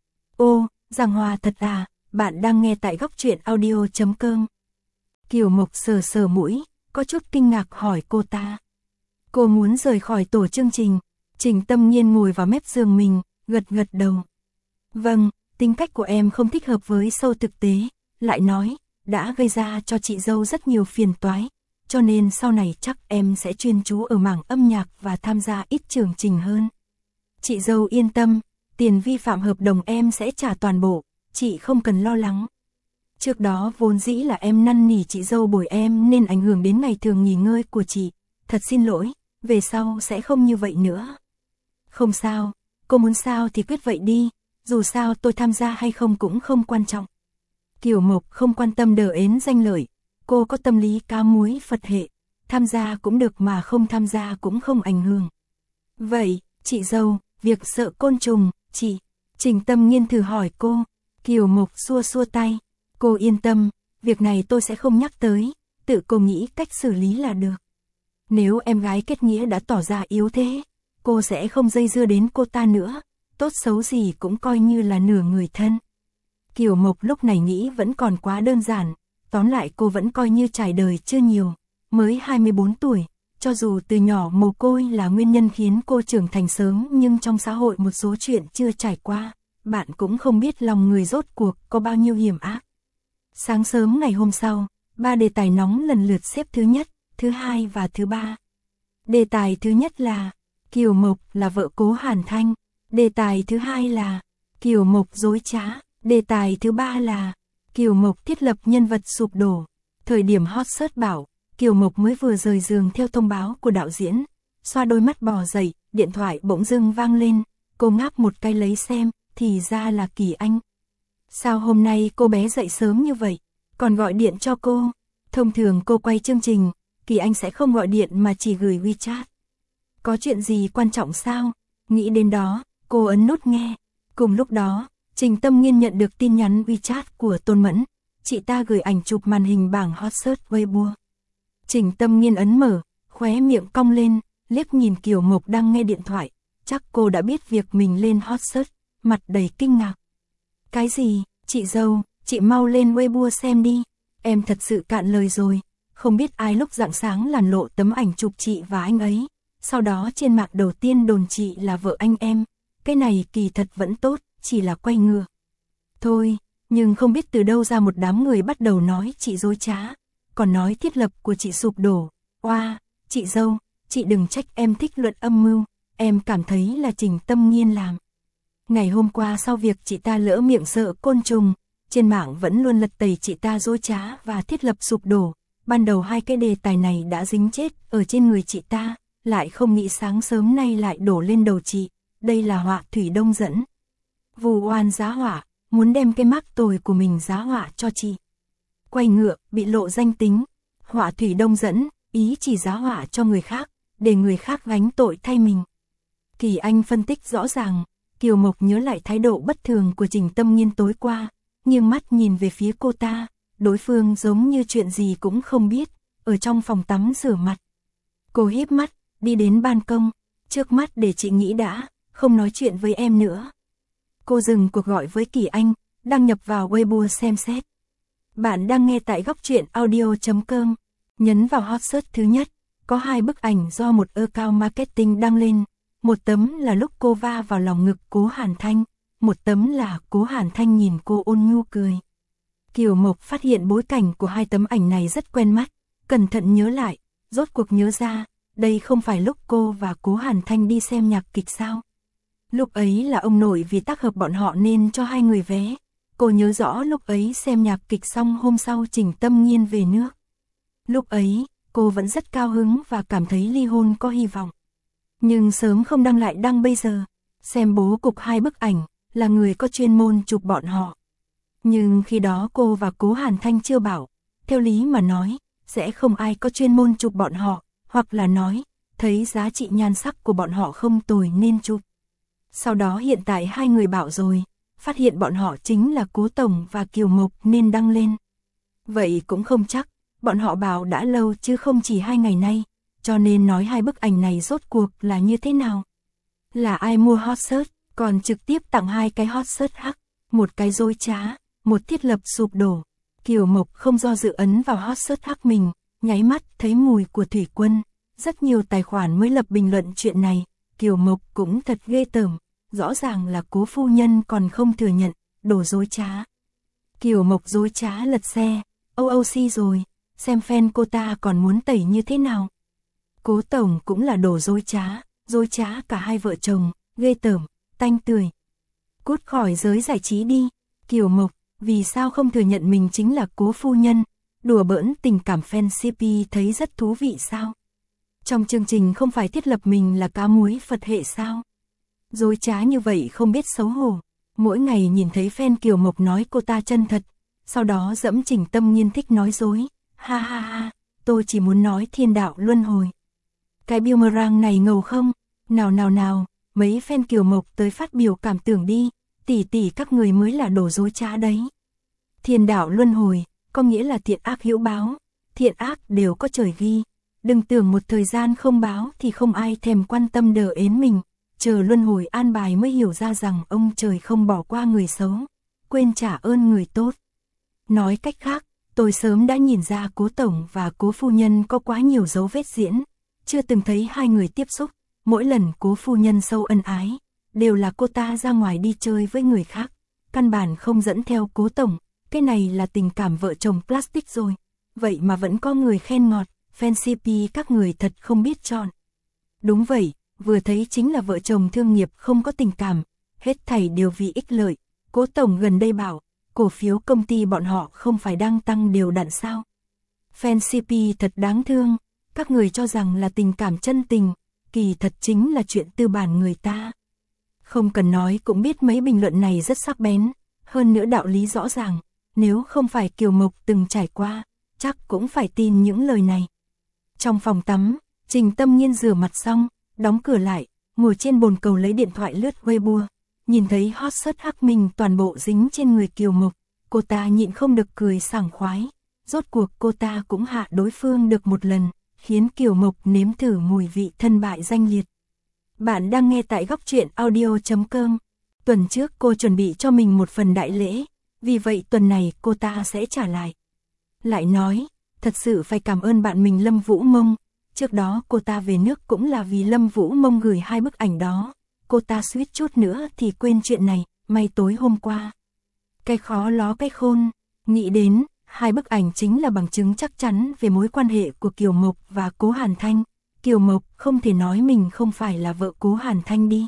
Ô, giảng hòa thật à, bạn đang nghe tại góc truyện audio.com. Kiều Mộc sờ sờ mũi, có chút kinh ngạc hỏi cô ta. Cô muốn rời khỏi tổ chương trình. Trình Tâm Nghiên ngồi vào mép giường mình, gật gật đầu. Vâng, tính cách của em không thích hợp với show thực tế, lại nói, đã gây ra cho chị dâu rất nhiều phiền toái, cho nên sau này chắc em sẽ chuyên chú ở mảng âm nhạc và tham gia ít chương trình hơn. Chị dâu yên tâm, tiền vi phạm hợp đồng em sẽ trả toàn bộ, chị không cần lo lắng. Trước đó vốn dĩ là em năn nỉ chị dâu bồi em nên ảnh hưởng đến ngày thường nghỉ ngơi của chị, thật xin lỗi, về sau sẽ không như vậy nữa. Không sao, cô muốn sao thì quyết vậy đi, dù sao tôi tham gia hay không cũng không quan trọng. Kiều Mộc không quan tâm đờ ến danh lợi, cô có tâm lý cá muối Phật hệ, tham gia cũng được mà không tham gia cũng không ảnh hưởng. Vậy, chị dâu, việc sợ côn trùng, chị, Trình Tâm Nghiên thử hỏi cô, Kiều Mộc xua xua tay, cô yên tâm, việc này tôi sẽ không nhắc tới, tự cô nghĩ cách xử lý là được. Nếu em gái kết nghĩa đã tỏ ra yếu thế, cô sẽ không dây dưa đến cô ta nữa, tốt xấu gì cũng coi như là nửa người thân. Kiều Mộc lúc này nghĩ vẫn còn quá đơn giản, tóm lại cô vẫn coi như trải đời chưa nhiều, mới 24 tuổi, cho dù từ nhỏ mồ côi là nguyên nhân khiến cô trưởng thành sớm nhưng trong xã hội một số chuyện chưa trải qua, bạn cũng không biết lòng người rốt cuộc có bao nhiêu hiểm ác. Sáng sớm ngày hôm sau, 3 đề tài nóng lần lượt xếp thứ nhất, thứ hai và thứ ba. Đề tài thứ nhất là Kiều Mộc là vợ Cố Hàn Thanh. Đề tài thứ hai là Kiều Mộc dối trá. Đề tài thứ ba là Kiều Mộc thiết lập nhân vật sụp đổ. Thời điểm hot search bảo, Kiều Mộc mới vừa rời giường theo thông báo của đạo diễn. Xoa đôi mắt bò dậy, điện thoại bỗng dưng vang lên. Cô ngáp một cái lấy xem, thì ra là Kỳ Anh. Sao hôm nay cô bé dậy sớm như vậy, còn gọi điện cho cô? Thông thường cô quay chương trình, Kỳ Anh sẽ không gọi điện mà chỉ gửi WeChat. Có chuyện gì quan trọng sao? Nghĩ đến đó, cô ấn nút nghe. Cùng lúc đó, Trình Tâm Nghiên nhận được tin nhắn WeChat của Tôn Mẫn. Chị ta gửi ảnh chụp màn hình bảng hot search Weibo. Trình Tâm Nghiên ấn mở, khóe miệng cong lên, liếc nhìn Kiều Mộc đang nghe điện thoại. Chắc cô đã biết việc mình lên hot search, mặt đầy kinh ngạc. Cái gì, chị dâu, chị mau lên Weibo xem đi. Em thật sự cạn lời rồi. Không biết ai lúc rạng sáng làn lộ tấm ảnh chụp chị và anh ấy. Sau đó trên mạng đầu tiên đồn chị là vợ anh em. Cái này kỳ thật vẫn tốt, chỉ là quay ngược. Thôi, nhưng không biết từ đâu ra một đám người bắt đầu nói chị dối trá. Còn nói thiết lập của chị sụp đổ. Oa, chị dâu, chị đừng trách em thích luận âm mưu. Em cảm thấy là Trình Tâm Nghiên làm. Ngày hôm qua sau việc chị ta lỡ miệng sợ côn trùng, trên mạng vẫn luôn lật tẩy chị ta dối trá và thiết lập sụp đổ. Ban đầu hai cái đề tài này đã dính chết ở trên người chị ta, lại không nghĩ sáng sớm nay lại đổ lên đầu chị. Đây là họa thủy đông dẫn. Vù oan giá họa, muốn đem cái mác tồi của mình giá họa cho chị. Quay ngựa, bị lộ danh tính. Họa thủy đông dẫn, ý chỉ giá họa cho người khác, để người khác gánh tội thay mình. Kỳ Anh phân tích rõ ràng, Kiều Mộc nhớ lại thái độ bất thường của Trình Tâm Nghiên tối qua, nghiêng mắt nhìn về phía cô ta, đối phương giống như chuyện gì cũng không biết, ở trong phòng tắm rửa mặt. Cô híp mắt, đi đến ban công, trước mắt để chị nghĩ đã, không nói chuyện với em nữa. Cô dừng cuộc gọi với Kỳ Anh, đăng nhập vào Weibo xem xét. Bạn đang nghe tại góc truyện audio.com, nhấn vào hot search thứ nhất, có 2 bức ảnh do một account marketing đăng lên. Một tấm là lúc cô va vào lòng ngực Cố Hàn Thanh, một tấm là Cố Hàn Thanh nhìn cô ôn nhu cười. Kiều Mộc phát hiện bối cảnh của hai tấm ảnh này rất quen mắt, cẩn thận nhớ lại, rốt cuộc nhớ ra, đây không phải lúc cô và Cố Hàn Thanh đi xem nhạc kịch sao? Lúc ấy là ông nội vì tác hợp bọn họ nên cho hai người vé. Cô nhớ rõ lúc ấy xem nhạc kịch xong hôm sau Trình Tâm Nhiên về nước. Lúc ấy, cô vẫn rất cao hứng và cảm thấy ly hôn có hy vọng. Nhưng sớm không đăng lại đăng bây giờ, xem bố cục hai bức ảnh, là người có chuyên môn chụp bọn họ. Nhưng khi đó cô và Cố Hàn Thanh chưa bảo, theo lý mà nói, sẽ không ai có chuyên môn chụp bọn họ, hoặc là nói, thấy giá trị nhan sắc của bọn họ không tồi nên chụp. Sau đó hiện tại hai người bảo rồi, phát hiện bọn họ chính là Cố Tổng và Kiều Mộc nên đăng lên. Vậy cũng không chắc, bọn họ bảo đã lâu chứ không chỉ 2 ngày nay, cho nên nói hai bức ảnh này rốt cuộc là như thế nào. Là ai mua hot search, còn trực tiếp tặng 2 cái hot search hắc, một cái dối trá, một thiết lập sụp đổ. Kiều Mộc không do dự ấn vào hot search hắc mình, nháy mắt thấy mùi của thủy quân. Rất nhiều tài khoản mới lập bình luận chuyện này, Kiều Mộc cũng thật ghê tởm, rõ ràng là Cố phu nhân còn không thừa nhận, đồ dối trá. Kiều Mộc dối trá lật xe, OOC rồi, xem fan cô ta còn muốn tẩy như thế nào. Cố Tổng cũng là đồ dối trá cả hai vợ chồng, ghê tởm, tanh tưởi. Cút khỏi giới giải trí đi, Kiều Mộc, vì sao không thừa nhận mình chính là Cố phu nhân, đùa bỡn tình cảm fan CP thấy rất thú vị sao? Trong chương trình không phải thiết lập mình là cá muối Phật hệ sao? Dối trá như vậy không biết xấu hổ, mỗi ngày nhìn thấy fan Kiều Mộc nói cô ta chân thật, sau đó dẫm Trình Tâm Nhiên thích nói dối, ha ha ha, tôi chỉ muốn nói thiên đạo luân hồi. Cái boomerang này ngầu không? Nào, mấy fan Kiều Mộc tới phát biểu cảm tưởng đi, tỷ các người mới là đồ dối trá đấy. Thiên đạo luân hồi, có nghĩa là thiện ác hữu báo, thiện ác đều có trời ghi, đừng tưởng một thời gian không báo thì không ai thèm quan tâm đờ ến mình, chờ luân hồi an bài mới hiểu ra rằng ông trời không bỏ qua người xấu, quên trả ơn người tốt. Nói cách khác, tôi sớm đã nhìn ra Cố Tổng và Cố phu nhân có quá nhiều dấu vết diễn, chưa từng thấy hai người tiếp xúc, mỗi lần Cố phu nhân sâu ân ái, đều là cô ta ra ngoài đi chơi với người khác, căn bản không dẫn theo Cố Tổng, cái này là tình cảm vợ chồng plastic rồi, vậy mà vẫn có người khen ngọt, fan CP các người thật không biết chọn. Đúng vậy, vừa thấy chính là vợ chồng thương nghiệp không có tình cảm, hết thảy đều vì ích lợi. Cố Tổng gần đây bảo, cổ phiếu công ty bọn họ không phải đang tăng đều đặn sao. Fan CP thật đáng thương, các người cho rằng là tình cảm chân tình, kỳ thật chính là chuyện tư bản người ta. Không cần nói cũng biết mấy bình luận này rất sắc bén, hơn nữa đạo lý rõ ràng, nếu không phải Kiều Mộc từng trải qua, chắc cũng phải tin những lời này. Trong phòng tắm, Trình Tâm Nhiên rửa mặt xong, đóng cửa lại, ngồi trên bồn cầu lấy điện thoại lướt Weibo, nhìn thấy hot search hắc mình toàn bộ dính trên người Kiều Mộc, cô ta nhịn không được cười sảng khoái, rốt cuộc cô ta cũng hạ đối phương được một lần, khiến Kiều Mộc nếm thử mùi vị thân bại danh liệt. Bạn đang nghe tại góc truyện audio.com. Tuần trước cô chuẩn bị cho mình một phần đại lễ, vì vậy tuần này cô ta sẽ trả lại. Lại nói, thật sự phải cảm ơn bạn mình Lâm Vũ Mông, trước đó cô ta về nước cũng là vì Lâm Vũ Mông gửi 2 bức ảnh đó, cô ta suýt chút nữa thì quên chuyện này, may tối hôm qua. Cái khó ló cái khôn, nghĩ đến, 2 bức ảnh chính là bằng chứng chắc chắn về mối quan hệ của Kiều Mộc và Cố Hàn Thanh. Kiều Mộc không thể nói mình không phải là vợ Cố Hàn Thanh đi.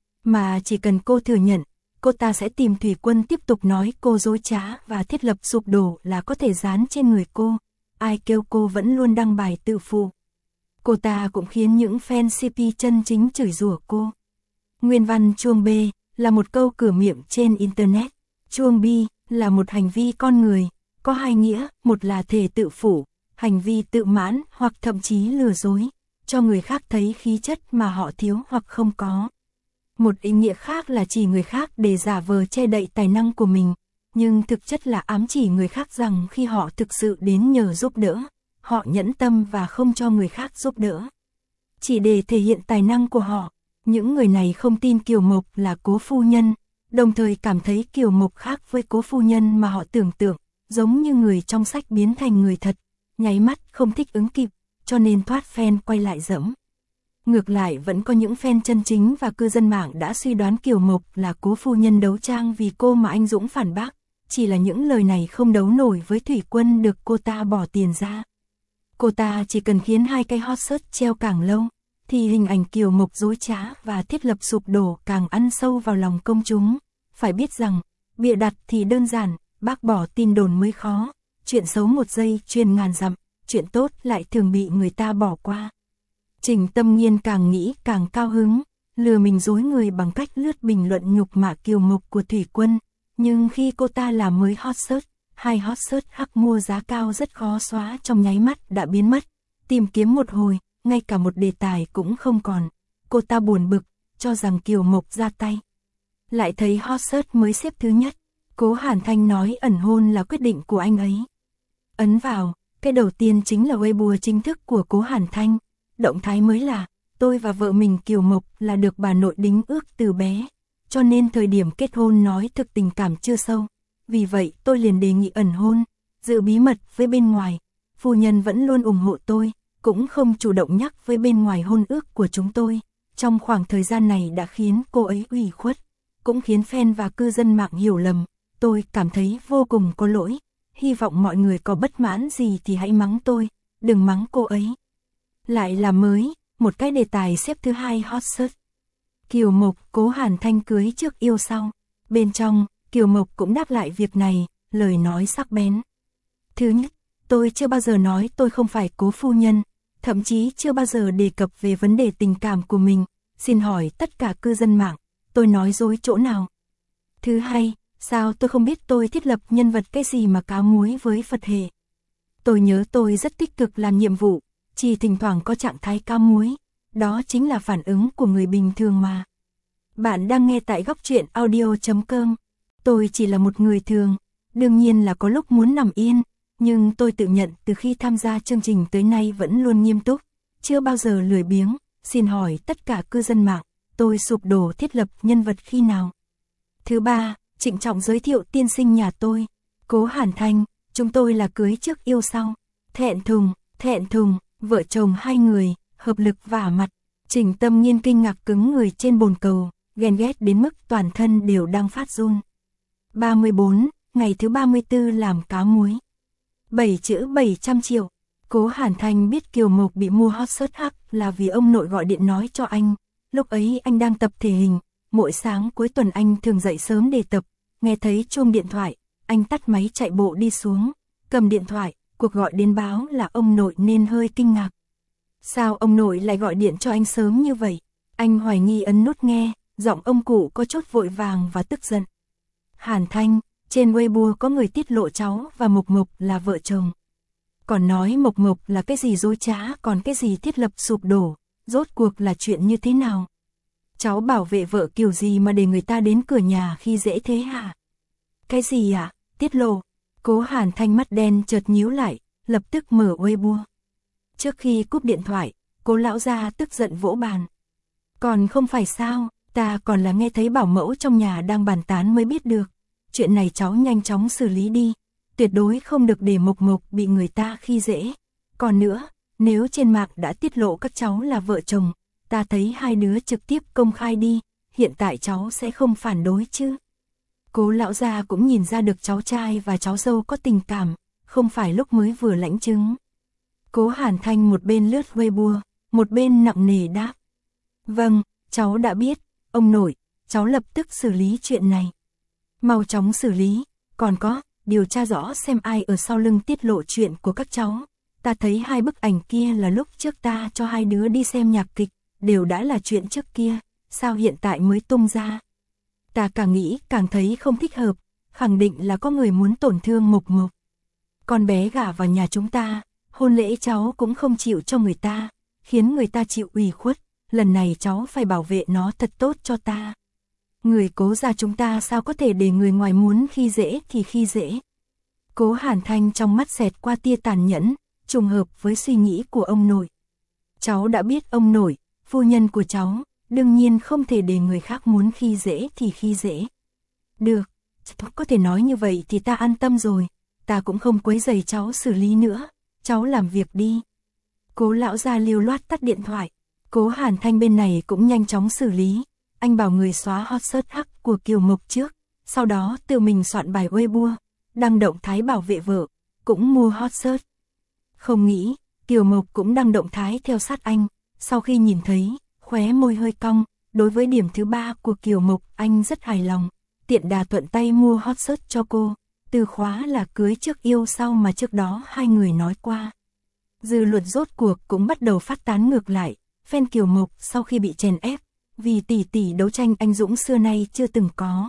Mà chỉ cần cô thừa nhận, cô ta sẽ tìm Thủy Quân tiếp tục nói cô dối trá và thiết lập sụp đổ là có thể dán trên người cô. Ai kêu cô vẫn luôn đăng bài tự phụ. Cô ta cũng khiến những fan CP chân chính chửi rủa cô. Nguyên văn chuông B là một câu cửa miệng trên Internet. Chuông B là một hành vi con người, có 2 nghĩa, một là thể tự phụ, hành vi tự mãn hoặc thậm chí lừa dối, cho người khác thấy khí chất mà họ thiếu hoặc không có. Một ý nghĩa khác là chỉ người khác để giả vờ che đậy tài năng của mình, nhưng thực chất là ám chỉ người khác rằng khi họ thực sự đến nhờ giúp đỡ, họ nhẫn tâm và không cho người khác giúp đỡ. Chỉ để thể hiện tài năng của họ, những người này không tin Kiều Mộc là Cố phu nhân, đồng thời cảm thấy Kiều Mộc khác với Cố phu nhân mà họ tưởng tượng, giống như người trong sách biến thành người thật, nháy mắt không thích ứng kịp, cho nên thoát fan quay lại dẫm. Ngược lại vẫn có những fan chân chính và cư dân mạng đã suy đoán Kiều Mộc là Cố phu nhân đấu trang vì cô mà anh dũng phản bác, chỉ là những lời này không đấu nổi với Thủy Quân được cô ta bỏ tiền ra. Cô ta chỉ cần khiến 2 cái hot search treo càng lâu, thì hình ảnh Kiều Mộc dối trá và thiết lập sụp đổ càng ăn sâu vào lòng công chúng. Phải biết rằng, bịa đặt thì đơn giản, bác bỏ tin đồn mới khó, chuyện xấu 1 giây truyền ngàn dặm, chuyện tốt lại thường bị người ta bỏ qua. Trình Tâm Nghiên càng nghĩ càng cao hứng, lừa mình dối người bằng cách lướt bình luận nhục mạ Kiều Mộc của Thủy Quân, nhưng khi cô ta làm mới hot search, 2 hot search hắc mua giá cao rất khó xóa trong nháy mắt đã biến mất, tìm kiếm một hồi, ngay cả một đề tài cũng không còn. Cô ta buồn bực, cho rằng Kiều Mộc ra tay. Lại thấy hot search mới xếp thứ nhất, Cố Hàn Thanh nói ẩn hôn là quyết định của anh ấy. Ấn vào, cái đầu tiên chính là Weibo chính thức của Cố Hàn Thanh, động thái mới là, tôi và vợ mình Kiều Mộc là được bà nội đính ước từ bé, cho nên thời điểm kết hôn nói thực tình cảm chưa sâu, vì vậy tôi liền đề nghị ẩn hôn, giữ bí mật với bên ngoài, phu nhân vẫn luôn ủng hộ tôi, cũng không chủ động nhắc với bên ngoài hôn ước của chúng tôi, trong khoảng thời gian này đã khiến cô ấy ủy khuất, cũng khiến fan và cư dân mạng hiểu lầm, tôi cảm thấy vô cùng có lỗi, hy vọng mọi người có bất mãn gì thì hãy mắng tôi, đừng mắng cô ấy. Lại là mới, một cái đề tài xếp thứ 2 hot search. Kiều Mộc, Cố Hàn Thanh cưới trước yêu sau. Bên trong, Kiều Mộc cũng đáp lại việc này, lời nói sắc bén. Thứ nhất, tôi chưa bao giờ nói tôi không phải Cố phu nhân, thậm chí chưa bao giờ đề cập về vấn đề tình cảm của mình, xin hỏi tất cả cư dân mạng, tôi nói dối chỗ nào? Thứ hai, sao tôi không biết tôi thiết lập nhân vật cái gì mà cáo muối với Phật hệ? Tôi nhớ tôi rất tích cực làm nhiệm vụ, chỉ thỉnh thoảng có trạng thái cao muối, đó chính là phản ứng của người bình thường mà. Bạn đang nghe tại Góc Truyện Audio.com. Tôi chỉ là một người thường, đương nhiên là có lúc muốn nằm yên, nhưng tôi tự nhận từ khi tham gia chương trình tới nay vẫn luôn nghiêm túc, chưa bao giờ lười biếng, xin hỏi tất cả cư dân mạng, tôi sụp đổ thiết lập nhân vật khi nào? Thứ ba, trịnh trọng giới thiệu tiên sinh nhà tôi, Cố Hàn Thanh, chúng tôi là cưới trước yêu sau, thẹn thùng, vợ chồng 2 người, hợp lực vả mặt. Trình Tâm Nghiên kinh ngạc cứng người trên bồn cầu, ghen ghét đến mức toàn thân đều đang phát run. 34, ngày thứ 34 làm cá muối. 7 chữ 700 triệu. Cố Hàn Thanh biết Kiều Mộc bị mua hot search hắc là vì ông nội gọi điện nói cho anh. Lúc ấy anh đang tập thể hình, mỗi sáng cuối tuần anh thường dậy sớm để tập, nghe thấy chuông điện thoại, anh tắt máy chạy bộ đi xuống, cầm điện thoại, cuộc gọi đến báo là ông nội nên hơi kinh ngạc. Sao ông nội lại gọi điện cho anh sớm như vậy? Anh hoài nghi ấn nút nghe, giọng ông cụ có chút vội vàng và tức giận. Hàn Thanh, trên Weibo có người tiết lộ cháu và Mộc Mộc là vợ chồng. Còn nói Mộc Mộc là cái gì dối trá, còn cái gì thiết lập sụp đổ, rốt cuộc là chuyện như thế nào? Cháu bảo vệ vợ kiểu gì mà để người ta đến cửa nhà khi dễ thế hả? Cái gì ạ? Tiết lộ. Cố Hàn Thanh mắt đen chợt nhíu lại, lập tức mở Weibo. Trước khi cúp điện thoại, Cố lão gia tức giận vỗ bàn. Còn không phải sao, ta còn là nghe thấy bảo mẫu trong nhà đang bàn tán mới biết được. Chuyện này cháu nhanh chóng xử lý đi, tuyệt đối không được để Mộc Mộc bị người ta khi dễ. Còn nữa, nếu trên mạng đã tiết lộ các cháu là vợ chồng, ta thấy 2 đứa trực tiếp công khai đi, hiện tại cháu sẽ không phản đối chứ. Cố lão gia cũng nhìn ra được cháu trai và cháu dâu có tình cảm, không phải lúc mới vừa lãnh chứng. Cố Hàn Thanh một bên lướt Weibo, một bên nặng nề đáp. Vâng, cháu đã biết, ông nội, cháu lập tức xử lý chuyện này. Mau chóng xử lý, còn có, điều tra rõ xem ai ở sau lưng tiết lộ chuyện của các cháu. Ta thấy 2 bức ảnh kia là lúc trước ta cho 2 đứa đi xem nhạc kịch, đều đã là chuyện trước kia, sao hiện tại mới tung ra. Ta càng nghĩ càng thấy không thích hợp, khẳng định là có người muốn tổn thương Mộc Mộc. Con bé gả vào nhà chúng ta, hôn lễ cháu cũng không chịu cho người ta, khiến người ta chịu ủy khuất, lần này cháu phải bảo vệ nó thật tốt cho ta. Người Cố gia chúng ta sao có thể để người ngoài muốn khi dễ thì khi dễ. Cố Hàn Thanh trong mắt xẹt qua tia tàn nhẫn, trùng hợp với suy nghĩ của ông nội. Cháu đã biết ông nội, phu nhân của cháu, đương nhiên không thể để người khác muốn khi dễ thì khi dễ. Được, có thể nói như vậy thì ta an tâm rồi, ta cũng không quấy rầy cháu xử lý nữa, cháu làm việc đi. Cố lão gia lưu loát tắt điện thoại, Cố Hàn Thanh bên này cũng nhanh chóng xử lý, anh bảo người xóa hot search hắc của Kiều Mộc trước, sau đó tự mình soạn bài Weibo, đăng động thái bảo vệ vợ, cũng mua hot search. Không nghĩ, Kiều Mộc cũng đăng động thái theo sát anh, sau khi nhìn thấy, khóe môi hơi cong, đối với điểm thứ 3 của Kiều Mộc anh rất hài lòng, tiện đà thuận tay mua hot search cho cô, từ khóa là cưới trước yêu sau mà trước đó hai người nói qua. Dư luận rốt cuộc cũng bắt đầu phát tán ngược lại, fan Kiều Mộc sau khi bị chèn ép, vì tỷ tỷ đấu tranh anh dũng xưa nay chưa từng có.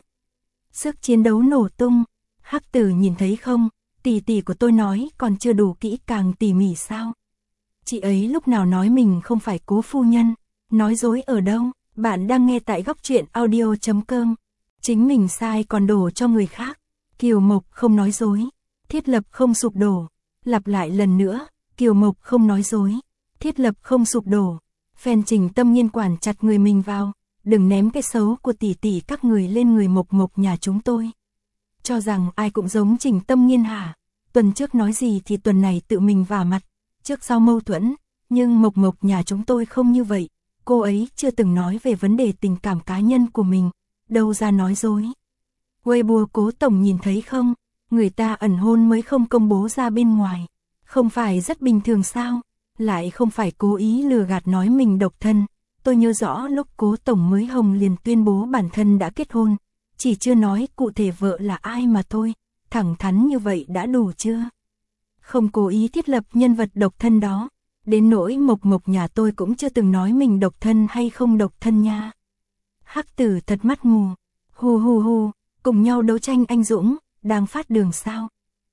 Sức chiến đấu nổ tung, Hắc Tử nhìn thấy không, tỷ tỷ của tôi nói còn chưa đủ kỹ càng tỉ mỉ sao? Chị ấy lúc nào nói mình không phải Cố phu nhân, nói dối ở đâu? Bạn đang nghe tại Góc Truyện Audio.com. Chính mình sai còn đổ cho người khác. Kiều Mộc không nói dối, thiết lập không sụp đổ. Lặp lại lần nữa, Kiều Mộc không nói dối, thiết lập không sụp đổ. Fan Trình Tâm Nhiên quản chặt người mình vào, đừng ném cái xấu của tỷ tỷ các người lên người Mộc Mộc nhà chúng tôi. Cho rằng ai cũng giống Trình Tâm Nhiên hả? Tuần trước nói gì thì tuần này tự mình vả mặt, trước sau mâu thuẫn, nhưng Mộc Mộc nhà chúng tôi không như vậy. Cô ấy chưa từng nói về vấn đề tình cảm cá nhân của mình, đâu ra nói dối. Weibo Cố tổng nhìn thấy không, người ta ẩn hôn mới không công bố ra bên ngoài, không phải rất bình thường sao, lại không phải cố ý lừa gạt nói mình độc thân. Tôi nhớ rõ lúc Cố tổng mới hồng liền tuyên bố bản thân đã kết hôn, chỉ chưa nói cụ thể vợ là ai mà thôi, thẳng thắn như vậy đã đủ chưa? Không cố ý thiết lập nhân vật độc thân đó. Đến nỗi Mộc Mộc nhà tôi cũng chưa từng nói mình độc thân hay không độc thân nha. Hắc Tử thật mắt mù. Hù hù hù, cùng nhau đấu tranh anh dũng, đang phát đường sao?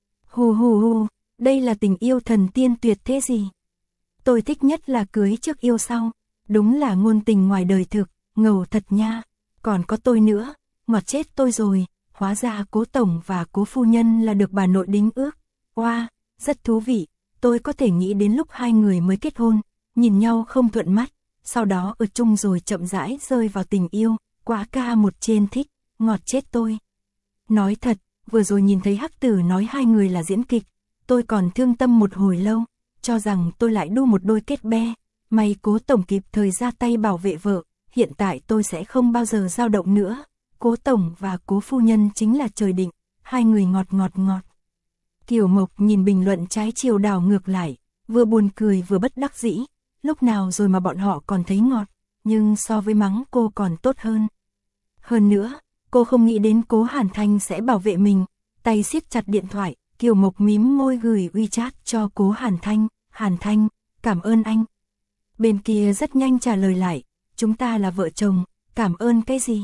Hù hù hù, đây là tình yêu thần tiên tuyệt thế gì? Tôi thích nhất là cưới trước yêu sau, đúng là ngôn tình ngoài đời thực, ngầu thật nha. Còn có tôi nữa, ngọt chết tôi rồi, hóa ra Cố tổng và Cố phu nhân là được bà nội đính ước. Wow, rất thú vị. Tôi có thể nghĩ đến lúc hai người mới kết hôn, nhìn nhau không thuận mắt, sau đó ở chung rồi chậm rãi rơi vào tình yêu, quá ca một trên thích, ngọt chết tôi. Nói thật, vừa rồi nhìn thấy Hắc Tử nói hai người là diễn kịch, tôi còn thương tâm một hồi lâu, cho rằng tôi lại đu một đôi kết be, may Cố tổng kịp thời ra tay bảo vệ vợ, hiện tại tôi sẽ không bao giờ dao động nữa. Cố tổng và Cố phu nhân chính là trời định, hai người ngọt ngọt ngọt. Kiều Mộc nhìn bình luận trái chiều đảo ngược lại, vừa buồn cười vừa bất đắc dĩ, lúc nào rồi mà bọn họ còn thấy ngọt, nhưng so với mắng cô còn tốt hơn. Hơn nữa, cô không nghĩ đến Cố Hàn Thanh sẽ bảo vệ mình, tay siết chặt điện thoại, Kiều Mộc mím môi gửi WeChat cho Cố Hàn Thanh, cảm ơn anh. Bên kia rất nhanh trả lời lại, chúng ta là vợ chồng, cảm ơn cái gì?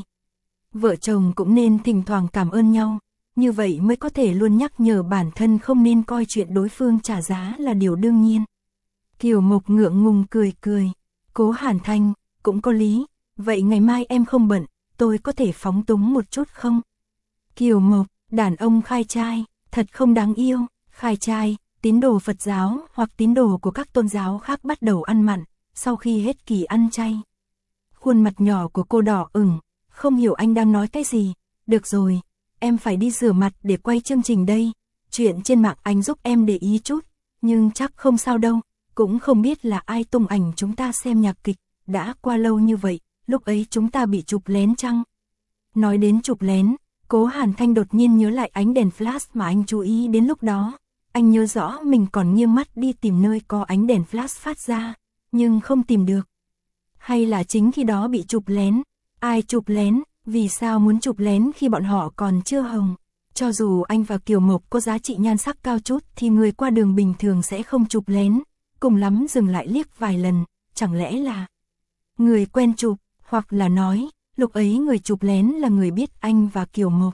Vợ chồng cũng nên thỉnh thoảng cảm ơn nhau. Như vậy mới có thể luôn nhắc nhở bản thân không nên coi chuyện đối phương trả giá là điều đương nhiên. Kiều Mộc ngượng ngùng cười cười. Cố Hàn Thanh, cũng có lý. Vậy ngày mai em không bận, tôi có thể phóng túng một chút không? Kiều Mộc, đàn ông khai trai, thật không đáng yêu. Khai trai, tín đồ Phật giáo hoặc tín đồ của các tôn giáo khác bắt đầu ăn mặn, sau khi hết kỳ ăn chay. Khuôn mặt nhỏ của cô đỏ ửng, không hiểu anh đang nói cái gì. Được rồi. Em phải đi rửa mặt để quay chương trình đây. Chuyện trên mạng anh giúp em để ý chút, nhưng chắc không sao đâu. Cũng không biết là ai tung ảnh chúng ta xem nhạc kịch, đã qua lâu như vậy, lúc ấy chúng ta bị chụp lén chăng? Nói đến chụp lén, Cố Hàn Thanh đột nhiên nhớ lại ánh đèn flash mà anh chú ý đến lúc đó. Anh nhớ rõ mình còn nghiêng mắt đi tìm nơi có ánh đèn flash phát ra, nhưng không tìm được. Hay là chính khi đó bị chụp lén? Ai chụp lén? Vì sao muốn chụp lén khi bọn họ còn chưa hồng? Cho dù anh và Kiều Mộc có giá trị nhan sắc cao chút thì người qua đường bình thường sẽ không chụp lén, cùng lắm dừng lại liếc vài lần, chẳng lẽ là người quen chụp, hoặc là nói, lúc ấy người chụp lén là người biết anh và Kiều Mộc.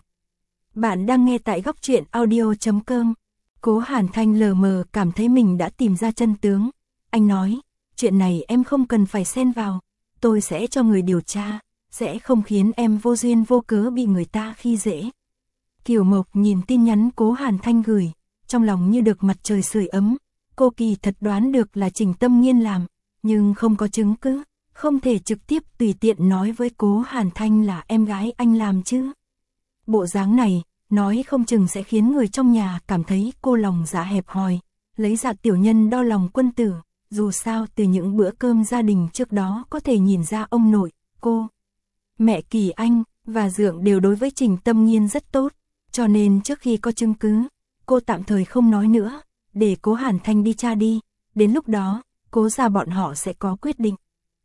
Bạn đang nghe tại Góc Truyện Audio.com. Cố Hàn Thanh lờ mờ cảm thấy mình đã tìm ra chân tướng. Anh nói, chuyện này em không cần phải xen vào, tôi sẽ cho người điều tra. Sẽ không khiến em vô duyên vô cớ bị người ta khi dễ. Kiều Mộc nhìn tin nhắn Cố Hàn Thanh gửi, trong lòng như được mặt trời sưởi ấm. Cô kỳ thật đoán được là Trình Tâm Nhiên làm, nhưng không có chứng cứ, không thể trực tiếp tùy tiện nói với Cố Hàn Thanh là em gái anh làm chứ. Bộ dáng này, nói không chừng sẽ khiến người trong nhà cảm thấy cô lòng dạ hẹp hòi, lấy dạ tiểu nhân đo lòng quân tử. Dù sao từ những bữa cơm gia đình trước đó có thể nhìn ra ông nội, cô, mẹ Kỳ Anh, và Dượng đều đối với Trình Tâm Nghiên rất tốt, cho nên trước khi có chứng cứ, cô tạm thời không nói nữa, để Cố Hàn Thanh đi tra đi, đến lúc đó, Cố gia bọn họ sẽ có quyết định.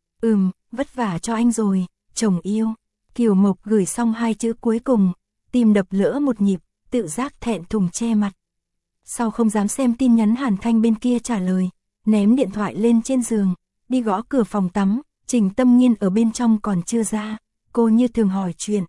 Vất vả cho anh rồi, chồng yêu. Kiều Mộc gửi xong 2 chữ cuối cùng, tim đập lỡ một nhịp, tự giác thẹn thùng che mặt. Sau không dám xem tin nhắn Hàn Thanh bên kia trả lời, ném điện thoại lên trên giường, đi gõ cửa phòng tắm, Trình Tâm Nghiên ở bên trong còn chưa ra, cô như thường hỏi chuyện.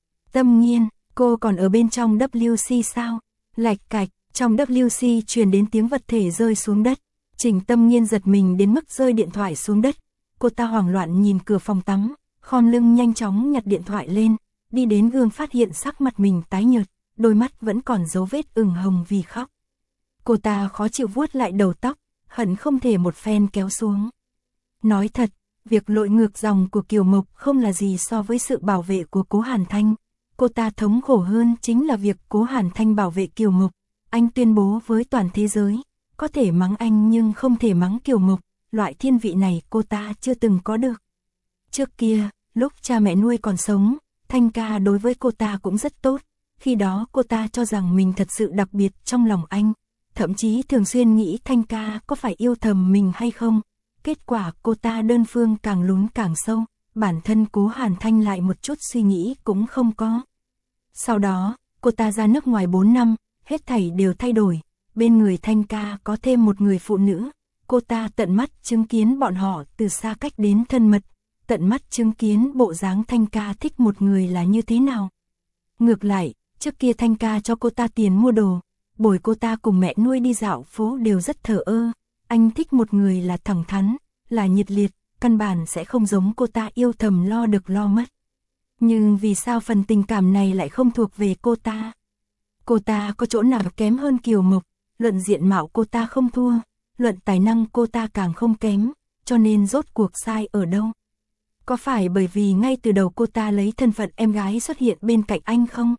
Tâm Nghiên, cô còn ở bên trong WC sao? Lạch cạch, trong WC truyền đến tiếng vật thể rơi xuống đất. Trình Tâm Nghiên giật mình đến mức rơi điện thoại xuống đất. Cô ta hoảng loạn nhìn cửa phòng tắm, khom lưng nhanh chóng nhặt điện thoại lên, đi đến gương phát hiện sắc mặt mình tái nhợt, đôi mắt vẫn còn dấu vết ửng hồng vì khóc. Cô ta khó chịu vuốt lại đầu tóc, hận không thể một phen kéo xuống. Nói thật, việc lội ngược dòng của Kiều Mộc không là gì so với sự bảo vệ của Cố Hàn Thanh. Cô ta thống khổ hơn chính là việc Cố Hàn Thanh bảo vệ Kiều Mộc. Anh tuyên bố với toàn thế giới, có thể mắng anh nhưng không thể mắng Kiều Mộc, loại thiên vị này cô ta chưa từng có được. Trước kia, lúc cha mẹ nuôi còn sống, Thanh ca đối với cô ta cũng rất tốt, khi đó cô ta cho rằng mình thật sự đặc biệt trong lòng anh, thậm chí thường xuyên nghĩ Thanh ca có phải yêu thầm mình hay không. Kết quả cô ta đơn phương càng lún càng sâu, bản thân Cố Hàn Thanh lại một chút suy nghĩ cũng không có. Sau đó, cô ta ra nước ngoài 4 năm, hết thảy đều thay đổi, bên người Thanh ca có thêm một người phụ nữ, cô ta tận mắt chứng kiến bọn họ từ xa cách đến thân mật, tận mắt chứng kiến bộ dáng Thanh ca thích một người là như thế nào. Ngược lại, trước kia Thanh ca cho cô ta tiền mua đồ, bồi cô ta cùng mẹ nuôi đi dạo phố đều rất thờ ơ, anh thích một người là thẳng thắn, là nhiệt liệt, căn bản sẽ không giống cô ta yêu thầm lo được lo mất. Nhưng vì sao phần tình cảm này lại không thuộc về cô ta? Cô ta có chỗ nào kém hơn Kiều Mộc, luận diện mạo cô ta không thua, luận tài năng cô ta càng không kém, cho nên rốt cuộc sai ở đâu? Có phải bởi vì ngay từ đầu cô ta lấy thân phận em gái xuất hiện bên cạnh anh không?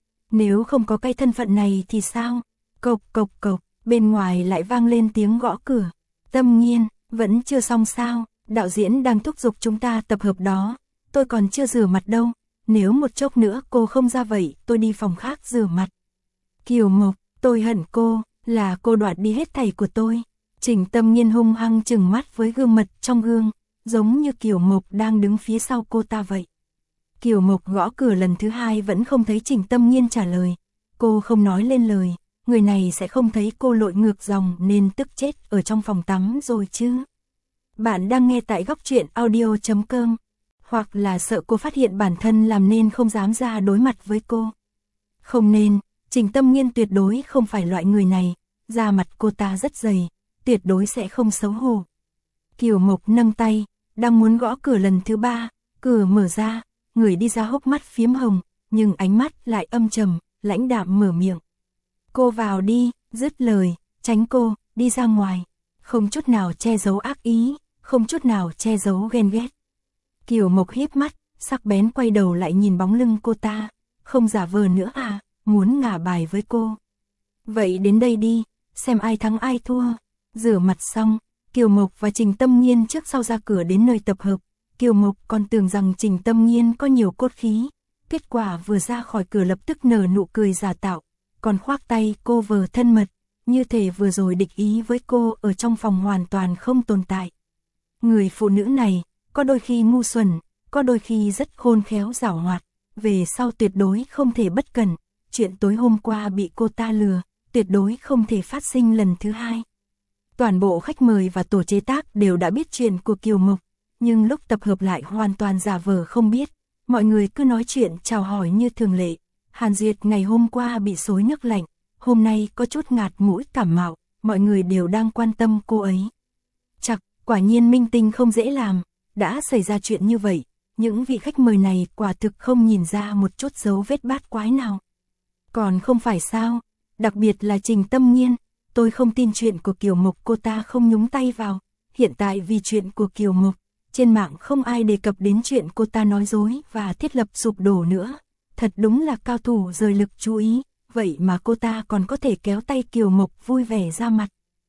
Nếu không có cái thân phận này thì sao? Cộc cộc cộc, bên ngoài lại vang lên tiếng gõ cửa. Tâm Nghiên, vẫn chưa xong sao? Đạo diễn đang thúc giục chúng ta tập hợp đó, tôi còn chưa rửa mặt đâu, nếu một chốc nữa cô không ra vậy, tôi đi phòng khác rửa mặt. Kiều Mộc, tôi hận cô, là cô đoạt đi hết thảy của tôi. Trình Tâm Nghiên hung hăng trừng mắt với gương mặt trong gương, giống như Kiều Mộc đang đứng phía sau cô ta vậy. Kiều Mộc gõ cửa lần thứ 2 vẫn không thấy Trình Tâm Nghiên trả lời, cô không nói lên lời, người này sẽ không thấy cô lội ngược dòng nên tức chết ở trong phòng tắm rồi chứ. Bạn đang nghe tại Góc Truyện Audio.com, hoặc là sợ cô phát hiện bản thân làm nên không dám ra đối mặt với cô. Không nên, Trình Tâm Nghiên tuyệt đối không phải loại người này, da mặt cô ta rất dày, tuyệt đối sẽ không xấu hổ. Kiều Mộc nâng tay, đang muốn gõ cửa lần thứ 3, cửa mở ra, người đi ra hốc mắt phiếm hồng, nhưng ánh mắt lại âm trầm, lãnh đạm mở miệng. Cô vào đi, dứt lời, tránh cô, đi ra ngoài, không chút nào che giấu ác ý, không chút nào che giấu ghen ghét. Kiều Mộc híp mắt, sắc bén quay đầu lại nhìn bóng lưng cô ta, không giả vờ nữa à, muốn ngả bài với cô. Vậy đến đây đi, xem ai thắng ai thua. Rửa mặt xong, Kiều Mộc và Trình Tâm Nghiên trước sau ra cửa đến nơi tập hợp. Kiều Mộc còn tưởng rằng Trình Tâm Nghiên có nhiều cốt khí, kết quả vừa ra khỏi cửa lập tức nở nụ cười giả tạo, còn khoác tay cô vờ thân mật, như thể vừa rồi địch ý với cô ở trong phòng hoàn toàn không tồn tại. Người phụ nữ này, có đôi khi ngu xuẩn, có đôi khi rất khôn khéo giảo hoạt, về sau tuyệt đối không thể bất cẩn, chuyện tối hôm qua bị cô ta lừa, tuyệt đối không thể phát sinh lần thứ 2. Toàn bộ khách mời và tổ chế tác đều đã biết chuyện của Kiều Mộc, nhưng lúc tập hợp lại hoàn toàn giả vờ không biết, mọi người cứ nói chuyện chào hỏi như thường lệ. Hàn Duyệt ngày hôm qua bị xối nước lạnh, hôm nay có chút ngạt mũi cảm mạo, mọi người đều đang quan tâm cô ấy. Chậc, quả nhiên minh tinh không dễ làm, đã xảy ra chuyện như vậy, những vị khách mời này quả thực không nhìn ra một chút dấu vết bát quái nào. Còn không phải sao, đặc biệt là Trình Tâm Nghiên, tôi không tin chuyện của Kiều Mộc cô ta không nhúng tay vào, hiện tại vì chuyện của Kiều Mộc, trên mạng không ai đề cập đến chuyện cô ta nói dối và thiết lập sụp đổ nữa. Thật đúng là cao thủ rời lực chú ý, vậy mà cô ta còn có thể kéo tay Kiều Mộc vui vẻ ra mặt.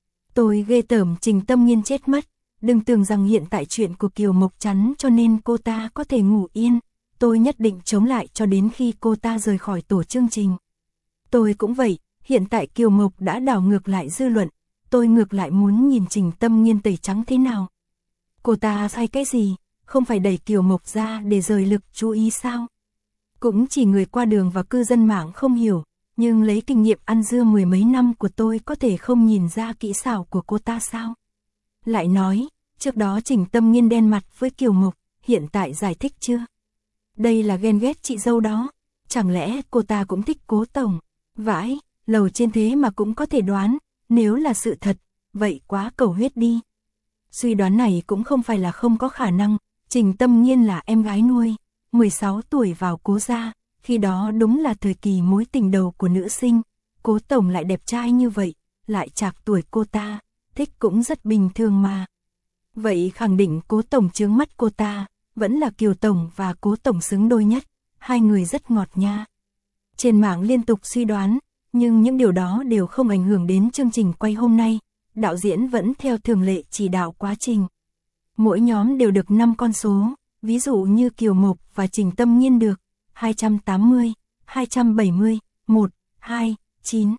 Tôi ghê tởm Trình Tâm Nghiên chết mất, đừng tưởng rằng hiện tại chuyện của Kiều Mộc chắn cho nên cô ta có thể ngủ yên, tôi nhất định chống lại cho đến khi cô ta rời khỏi tổ chương trình. Tôi cũng vậy, hiện tại Kiều Mộc đã đảo ngược lại dư luận, tôi ngược lại muốn nhìn Trình Tâm Nghiên tẩy trắng thế nào. Cô ta sai cái gì, không phải đẩy Kiều Mộc ra để rời lực chú ý sao? Cũng chỉ người qua đường và cư dân mạng không hiểu, nhưng lấy kinh nghiệm ăn dưa mười mấy năm của tôi có thể không nhìn ra kỹ xảo của cô ta sao? Lại nói, trước đó Trình Tâm Nghiên đen mặt với Kiều Mộc, hiện tại giải thích chưa? Đây là ghen ghét chị dâu đó, chẳng lẽ cô ta cũng thích Cố tổng? Vãi, lầu trên thế mà cũng có thể đoán, nếu là sự thật, vậy quá cầu huyết đi. Suy đoán này cũng không phải là không có khả năng, Trình Tâm Nghiên là em gái nuôi, 16 tuổi vào Cố gia, khi đó đúng là thời kỳ mối tình đầu của nữ sinh, Cố tổng lại đẹp trai như vậy, lại trạc tuổi cô ta, thích cũng rất bình thường mà. Vậy khẳng định Cố tổng chướng mắt cô ta, vẫn là Kiều tổng và Cố tổng xứng đôi nhất, hai người rất ngọt nha. Trên mạng liên tục suy đoán, nhưng những điều đó đều không ảnh hưởng đến chương trình quay hôm nay, đạo diễn vẫn theo thường lệ chỉ đạo quá trình. Mỗi nhóm đều được 5 con số, ví dụ như Kiều Mộc và Trình Tâm Nghiên được 280, 270, 1, 2, 9.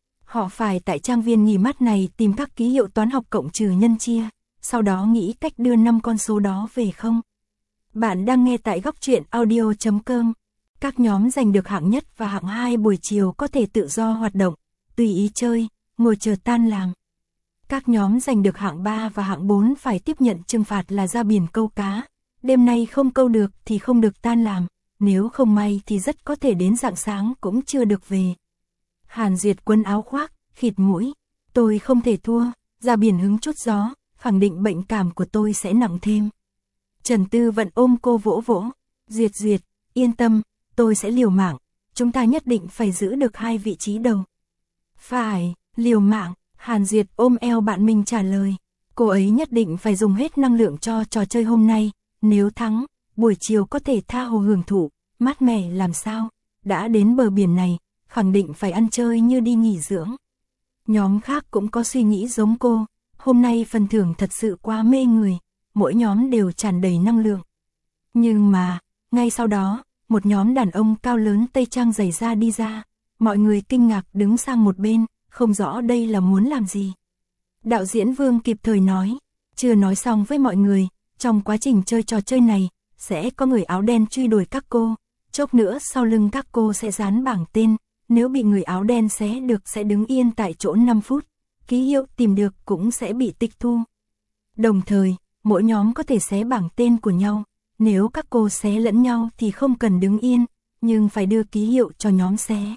Họ phải tại trang viên nghỉ mát này tìm các ký hiệu toán học cộng trừ nhân chia, sau đó nghĩ cách đưa 5 con số đó về không. Bạn đang nghe tại góc truyện audio.com. Các nhóm giành được hạng nhất và hạng 2 buổi chiều có thể tự do hoạt động, tùy ý chơi, ngồi chờ tan làm. Các nhóm giành được hạng 3 và hạng 4 phải tiếp nhận trừng phạt là ra biển câu cá. Đêm nay không câu được thì không được tan làm, nếu không may thì rất có thể đến rạng sáng cũng chưa được về. Hàn Duyệt quấn áo khoác, khịt mũi. Tôi không thể thua, ra biển hứng chút gió, khẳng định bệnh cảm của tôi sẽ nặng thêm. Trần Tư Vận ôm cô vỗ vỗ. Duyệt Duyệt, yên tâm, tôi sẽ liều mạng, chúng ta nhất định phải giữ được 2 vị trí đầu. Phải, liều mạng, Hàn Duyệt ôm eo bạn mình trả lời. Cô ấy nhất định phải dùng hết năng lượng cho trò chơi hôm nay, nếu thắng, buổi chiều có thể tha hồ hưởng thụ, mát mẻ làm sao, đã đến bờ biển này, khẳng định phải ăn chơi như đi nghỉ dưỡng. Nhóm khác cũng có suy nghĩ giống cô, hôm nay phần thưởng thật sự quá mê người, mỗi nhóm đều tràn đầy năng lượng. Nhưng mà, ngay sau đó, một nhóm đàn ông cao lớn tây trang giày da đi ra, mọi người kinh ngạc đứng sang một bên, không rõ đây là muốn làm gì. Đạo diễn Vương kịp thời nói, chưa nói xong với mọi người, trong quá trình chơi trò chơi này, sẽ có người áo đen truy đuổi các cô, chốc nữa sau lưng các cô sẽ dán bảng tên, nếu bị người áo đen xé được sẽ đứng yên tại chỗ 5 phút, ký hiệu tìm được cũng sẽ bị tịch thu. Đồng thời, mỗi nhóm có thể xé bảng tên của nhau, nếu các cô xé lẫn nhau thì không cần đứng yên, nhưng phải đưa ký hiệu cho nhóm xé.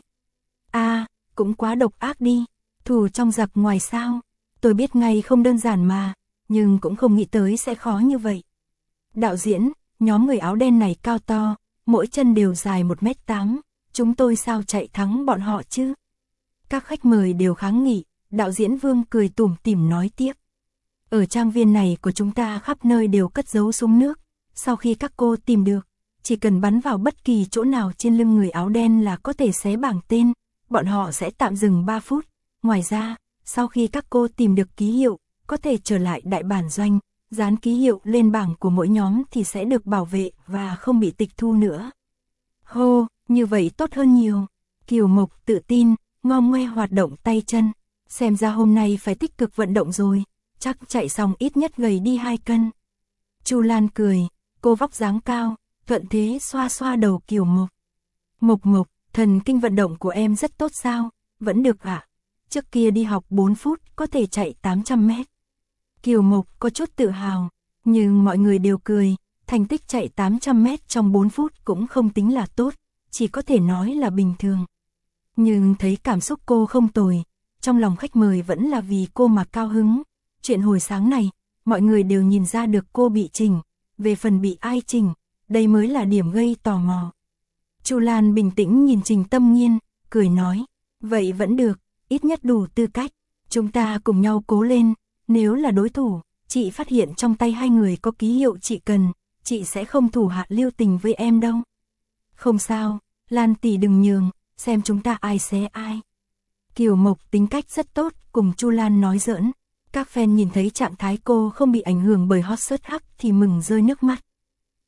Cũng quá độc ác đi, thù trong giặc ngoài sao, tôi biết ngay không đơn giản mà, nhưng cũng không nghĩ tới sẽ khó như vậy. Đạo diễn, nhóm người áo đen này cao to, mỗi chân đều dài 1m8, chúng tôi sao chạy thắng bọn họ chứ? Các khách mời đều kháng nghị, đạo diễn Vương cười tủm tỉm nói tiếp. Ở trang viên này của chúng ta khắp nơi đều cất giấu súng nước, sau khi các cô tìm được, chỉ cần bắn vào bất kỳ chỗ nào trên lưng người áo đen là có thể xé bảng tên, bọn họ sẽ tạm dừng 3 phút. Ngoài ra, sau khi các cô tìm được ký hiệu, có thể trở lại đại bản doanh, dán ký hiệu lên bảng của mỗi nhóm thì sẽ được bảo vệ và không bị tịch thu nữa. Hô, như vậy tốt hơn nhiều. Kiều Mộc tự tin, ngom ngoe hoạt động tay chân. Xem ra hôm nay phải tích cực vận động rồi, chắc chạy xong ít nhất gầy đi 2 cân. Chu Lan cười, cô vóc dáng cao, thuận thế xoa xoa đầu Kiều Mộc. Mộc Mộc, thần kinh vận động của em rất tốt sao, vẫn được ạ. Trước kia đi học 4 phút có thể chạy 800 mét. Kiều Mộc có chút tự hào, nhưng mọi người đều cười, thành tích chạy 800 mét trong 4 phút cũng không tính là tốt, chỉ có thể nói là bình thường. Nhưng thấy cảm xúc cô không tồi, trong lòng khách mời vẫn là vì cô mà cao hứng. Chuyện hồi sáng này, mọi người đều nhìn ra được cô bị chỉnh, về phần bị ai chỉnh, đây mới là điểm gây tò mò. Chu Lan bình tĩnh nhìn Trình Tâm Nghiên, cười nói, vậy vẫn được, ít nhất đủ tư cách, chúng ta cùng nhau cố lên, nếu là đối thủ, chị phát hiện trong tay hai người có ký hiệu chị cần, chị sẽ không thủ hạ lưu tình với em đâu. Không sao, Lan tỷ đừng nhường, xem chúng ta ai xé ai. Kiều Mộc tính cách rất tốt, cùng Chu Lan nói giỡn. Các fan nhìn thấy trạng thái cô không bị ảnh hưởng bởi hot search hắc thì mừng rơi nước mắt.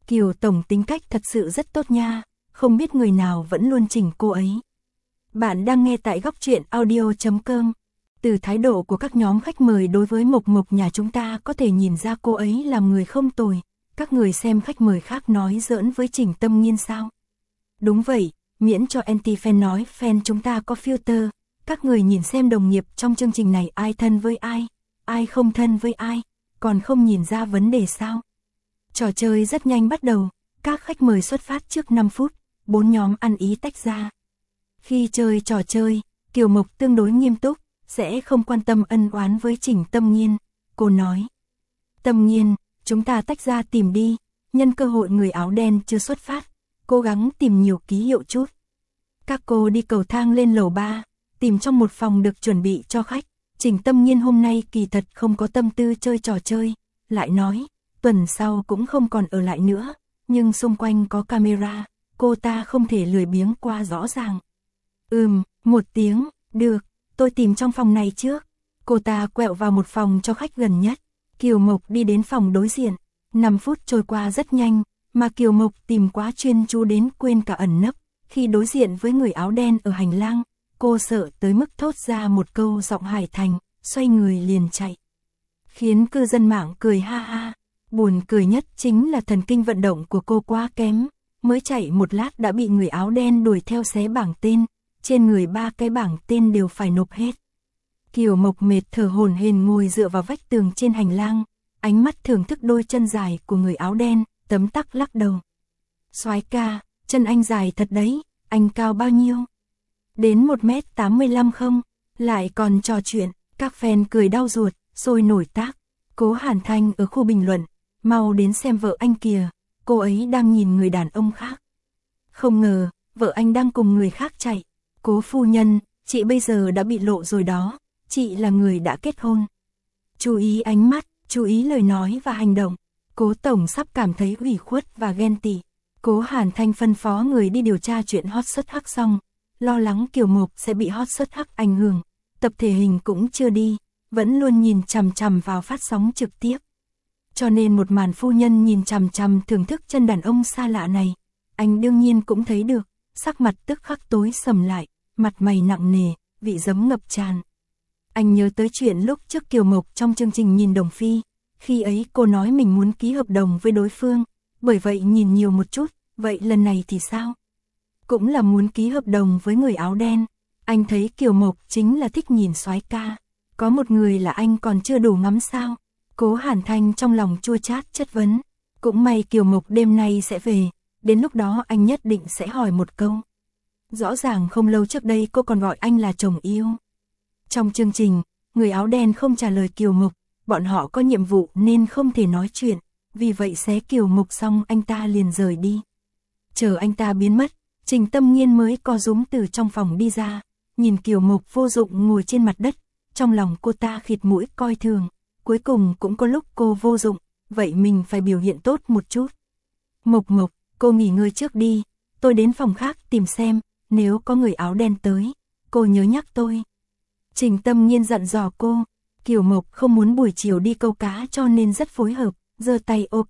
Kiều tổng tính cách thật sự rất tốt nha, không biết người nào vẫn luôn chỉnh cô ấy. Bạn đang nghe tại góc truyện audio.com. Từ thái độ của các nhóm khách mời đối với Mộc Mộc nhà chúng ta có thể nhìn ra cô ấy là người không tồi. Các người xem khách mời khác nói giỡn với Trình Tâm Nghiên sao? Đúng vậy, miễn cho anti-fan nói fan chúng ta có filter. Các người nhìn xem đồng nghiệp trong chương trình này ai thân với ai không thân với ai, còn không nhìn ra vấn đề sao? Trò chơi rất nhanh bắt đầu, các khách mời xuất phát trước 5 phút, 4 nhóm ăn ý tách ra. Khi chơi trò chơi, Kiều Mộc tương đối nghiêm túc, sẽ không quan tâm ân oán với Trình Tâm Nghiên. Cô nói, Tâm Nghiên, chúng ta tách ra tìm đi, nhân cơ hội người áo đen chưa xuất phát, cố gắng tìm nhiều ký hiệu chút. Các cô đi cầu thang lên lầu 3, tìm trong một phòng được chuẩn bị cho khách. Trình Tâm Nghiên hôm nay kỳ thật không có tâm tư chơi trò chơi, lại nói, tuần sau cũng không còn ở lại nữa, nhưng xung quanh có camera, cô ta không thể lười biếng qua rõ ràng. 1 tiếng, được, tôi tìm trong phòng này trước. Cô ta quẹo vào một phòng cho khách gần nhất. Kiều Mộc đi đến phòng đối diện. 5 phút trôi qua rất nhanh, mà Kiều Mộc tìm quá chuyên chú đến quên cả ẩn nấp. Khi đối diện với người áo đen ở hành lang, cô sợ tới mức thốt ra một câu giọng Hải Thành, xoay người liền chạy. Khiến cư dân mạng cười ha ha. Buồn cười nhất chính là thần kinh vận động của cô quá kém. Mới chạy một lát đã bị người áo đen đuổi theo xé bảng tên. Trên người 3 cái bảng tên đều phải nộp hết. Kiều Mộc mệt thở hổn hển ngồi dựa vào vách tường trên hành lang, ánh mắt thưởng thức đôi chân dài của người áo đen, tấm tắc lắc đầu. Soái ca, chân anh dài thật đấy, anh cao bao nhiêu? Đến 1m85 không? Lại còn trò chuyện, các fan cười đau ruột, sôi nổi tác. Cố Hàn Thanh ở khu bình luận, mau đến xem vợ anh kìa, cô ấy đang nhìn người đàn ông khác. Không ngờ, vợ anh đang cùng người khác chạy. Cố phu nhân, chị bây giờ đã bị lộ rồi đó, chị là người đã kết hôn. Chú ý ánh mắt, chú ý lời nói và hành động. Cố tổng sắp cảm thấy ủy khuất và ghen tị. Cố Hàn Thanh phân phó người đi điều tra chuyện hot xuất hắc xong, lo lắng Kiều Mộc sẽ bị hot xuất hắc ảnh hưởng. Tập thể hình cũng chưa đi, vẫn luôn nhìn chằm chằm vào phát sóng trực tiếp. Cho nên một màn phu nhân nhìn chằm chằm thưởng thức chân đàn ông xa lạ này, anh đương nhiên cũng thấy được, sắc mặt tức khắc tối sầm lại, mặt mày nặng nề, vị giấm ngập tràn. Anh nhớ tới chuyện lúc trước Kiều Mộc trong chương trình Nhìn Đồng Phi, khi ấy cô nói mình muốn ký hợp đồng với đối phương, bởi vậy nhìn nhiều một chút, vậy lần này thì sao? Cũng là muốn ký hợp đồng với người áo đen. Anh thấy Kiều Mộc chính là thích nhìn soái ca, có một người là anh còn chưa đủ ngắm sao? Cố Hàn Thanh trong lòng chua chát chất vấn, cũng may Kiều Mộc đêm nay sẽ về, đến lúc đó anh nhất định sẽ hỏi một câu. Rõ ràng không lâu trước đây cô còn gọi anh là chồng yêu. Trong chương trình, người áo đen không trả lời Kiều Mộc, bọn họ có nhiệm vụ nên không thể nói chuyện, vì vậy xé Kiều Mộc xong anh ta liền rời đi. Chờ anh ta biến mất, Trình Tâm Nghiên mới co rúm từ trong phòng đi ra, nhìn Kiều Mộc vô dụng ngồi trên mặt đất, trong lòng cô ta khịt mũi coi thường, cuối cùng cũng có lúc cô vô dụng, vậy mình phải biểu hiện tốt một chút. Mộc Mộc, cô nghỉ ngơi trước đi, tôi đến phòng khác tìm xem, nếu có người áo đen tới, cô nhớ nhắc tôi. Trình Tâm Nghiên dặn dò cô, Kiều Mộc không muốn buổi chiều đi câu cá cho nên rất phối hợp, giơ tay ok.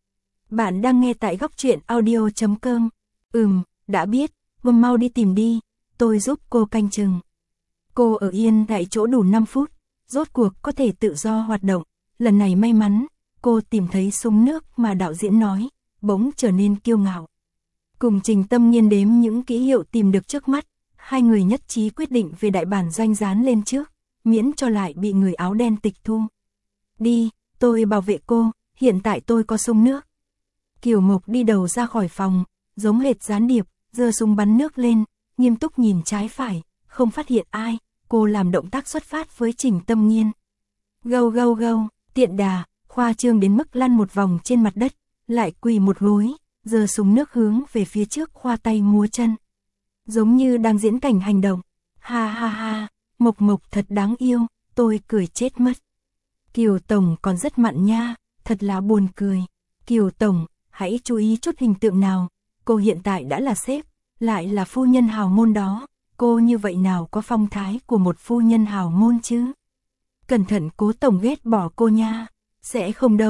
Bạn đang nghe tại góc truyện audio.com. Đã biết, mau đi tìm đi, tôi giúp cô canh chừng. Cô ở yên tại chỗ đủ 5 phút, rốt cuộc có thể tự do hoạt động, lần này may mắn, cô tìm thấy súng nước mà đạo diễn nói, bỗng trở nên kiêu ngạo. Cùng Trình Tâm Nghiên đếm những ký hiệu tìm được trước mắt, hai người nhất trí quyết định về đại bản doanh dán lên trước, miễn cho lại bị người áo đen tịch thu. Đi, tôi bảo vệ cô, hiện tại tôi có súng nước. Kiều Mộc đi đầu ra khỏi phòng, giống hệt gián điệp, giơ súng bắn nước lên, nghiêm túc nhìn trái phải, không phát hiện ai, cô làm động tác xuất phát với Trình Tâm Nghiên. Gâu gâu gâu, tiện đà, khoa trương đến mức lăn một vòng trên mặt đất, lại quỳ một gối, giơ súng nước hướng về phía trước khoa tay múa chân. Giống như đang diễn cảnh hành động. Ha ha ha, Mộc Mộc thật đáng yêu, tôi cười chết mất. Kiều Tổng còn rất mặn nha, thật là buồn cười. Kiều Tổng, hãy chú ý chút hình tượng nào, cô hiện tại đã là sếp, lại là phu nhân hào môn đó, cô như vậy nào có phong thái của một phu nhân hào môn chứ? Cẩn thận Cố Tổng ghét bỏ cô nha, sẽ không đâu,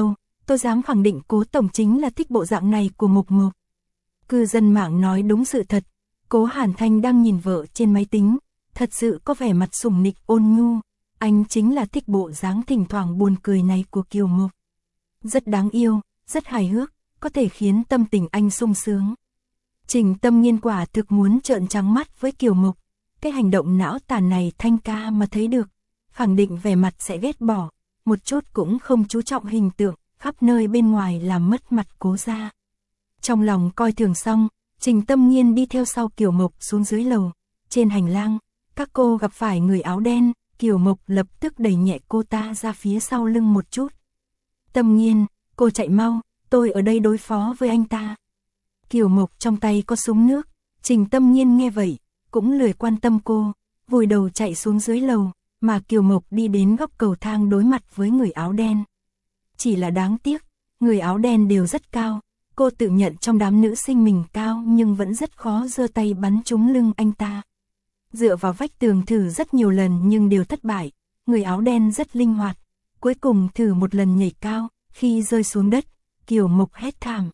tôi dám khẳng định Cố tổng chính là thích bộ dạng này của Mộc Mộc. Cư dân mạng nói đúng sự thật, Cố Hàn Thanh đang nhìn vợ trên máy tính, thật sự có vẻ mặt sủng nịch ôn nhu, anh chính là thích bộ dáng thỉnh thoảng buồn cười này của Kiều Mộc. Rất đáng yêu, rất hài hước, có thể khiến tâm tình anh sung sướng. Trình Tâm Nghiên quả thực muốn trợn trắng mắt với Kiều Mộc, cái hành động não tàn này Thanh ca mà thấy được, khẳng định vẻ mặt sẽ ghét bỏ, một chút cũng không chú trọng hình tượng, khắp nơi bên ngoài làm mất mặt Cố gia. Trong lòng coi thường xong, Trình Tâm Nghiên đi theo sau Kiều Mộc xuống dưới lầu, trên hành lang, các cô gặp phải người áo đen, Kiều Mộc lập tức đẩy nhẹ cô ta ra phía sau lưng một chút. Tâm Nghiên, cô chạy mau, tôi ở đây đối phó với anh ta. Kiều Mộc trong tay có súng nước, Trình Tâm Nghiên nghe vậy, cũng lười quan tâm cô, vùi đầu chạy xuống dưới lầu, mà Kiều Mộc đi đến góc cầu thang đối mặt với người áo đen. Chỉ là đáng tiếc, người áo đen đều rất cao, cô tự nhận trong đám nữ sinh mình cao nhưng vẫn rất khó giơ tay bắn trúng lưng anh ta. Dựa vào vách tường thử rất nhiều lần nhưng đều thất bại, người áo đen rất linh hoạt, cuối cùng thử một lần nhảy cao, khi rơi xuống đất, Kiều Mộc hét thảm.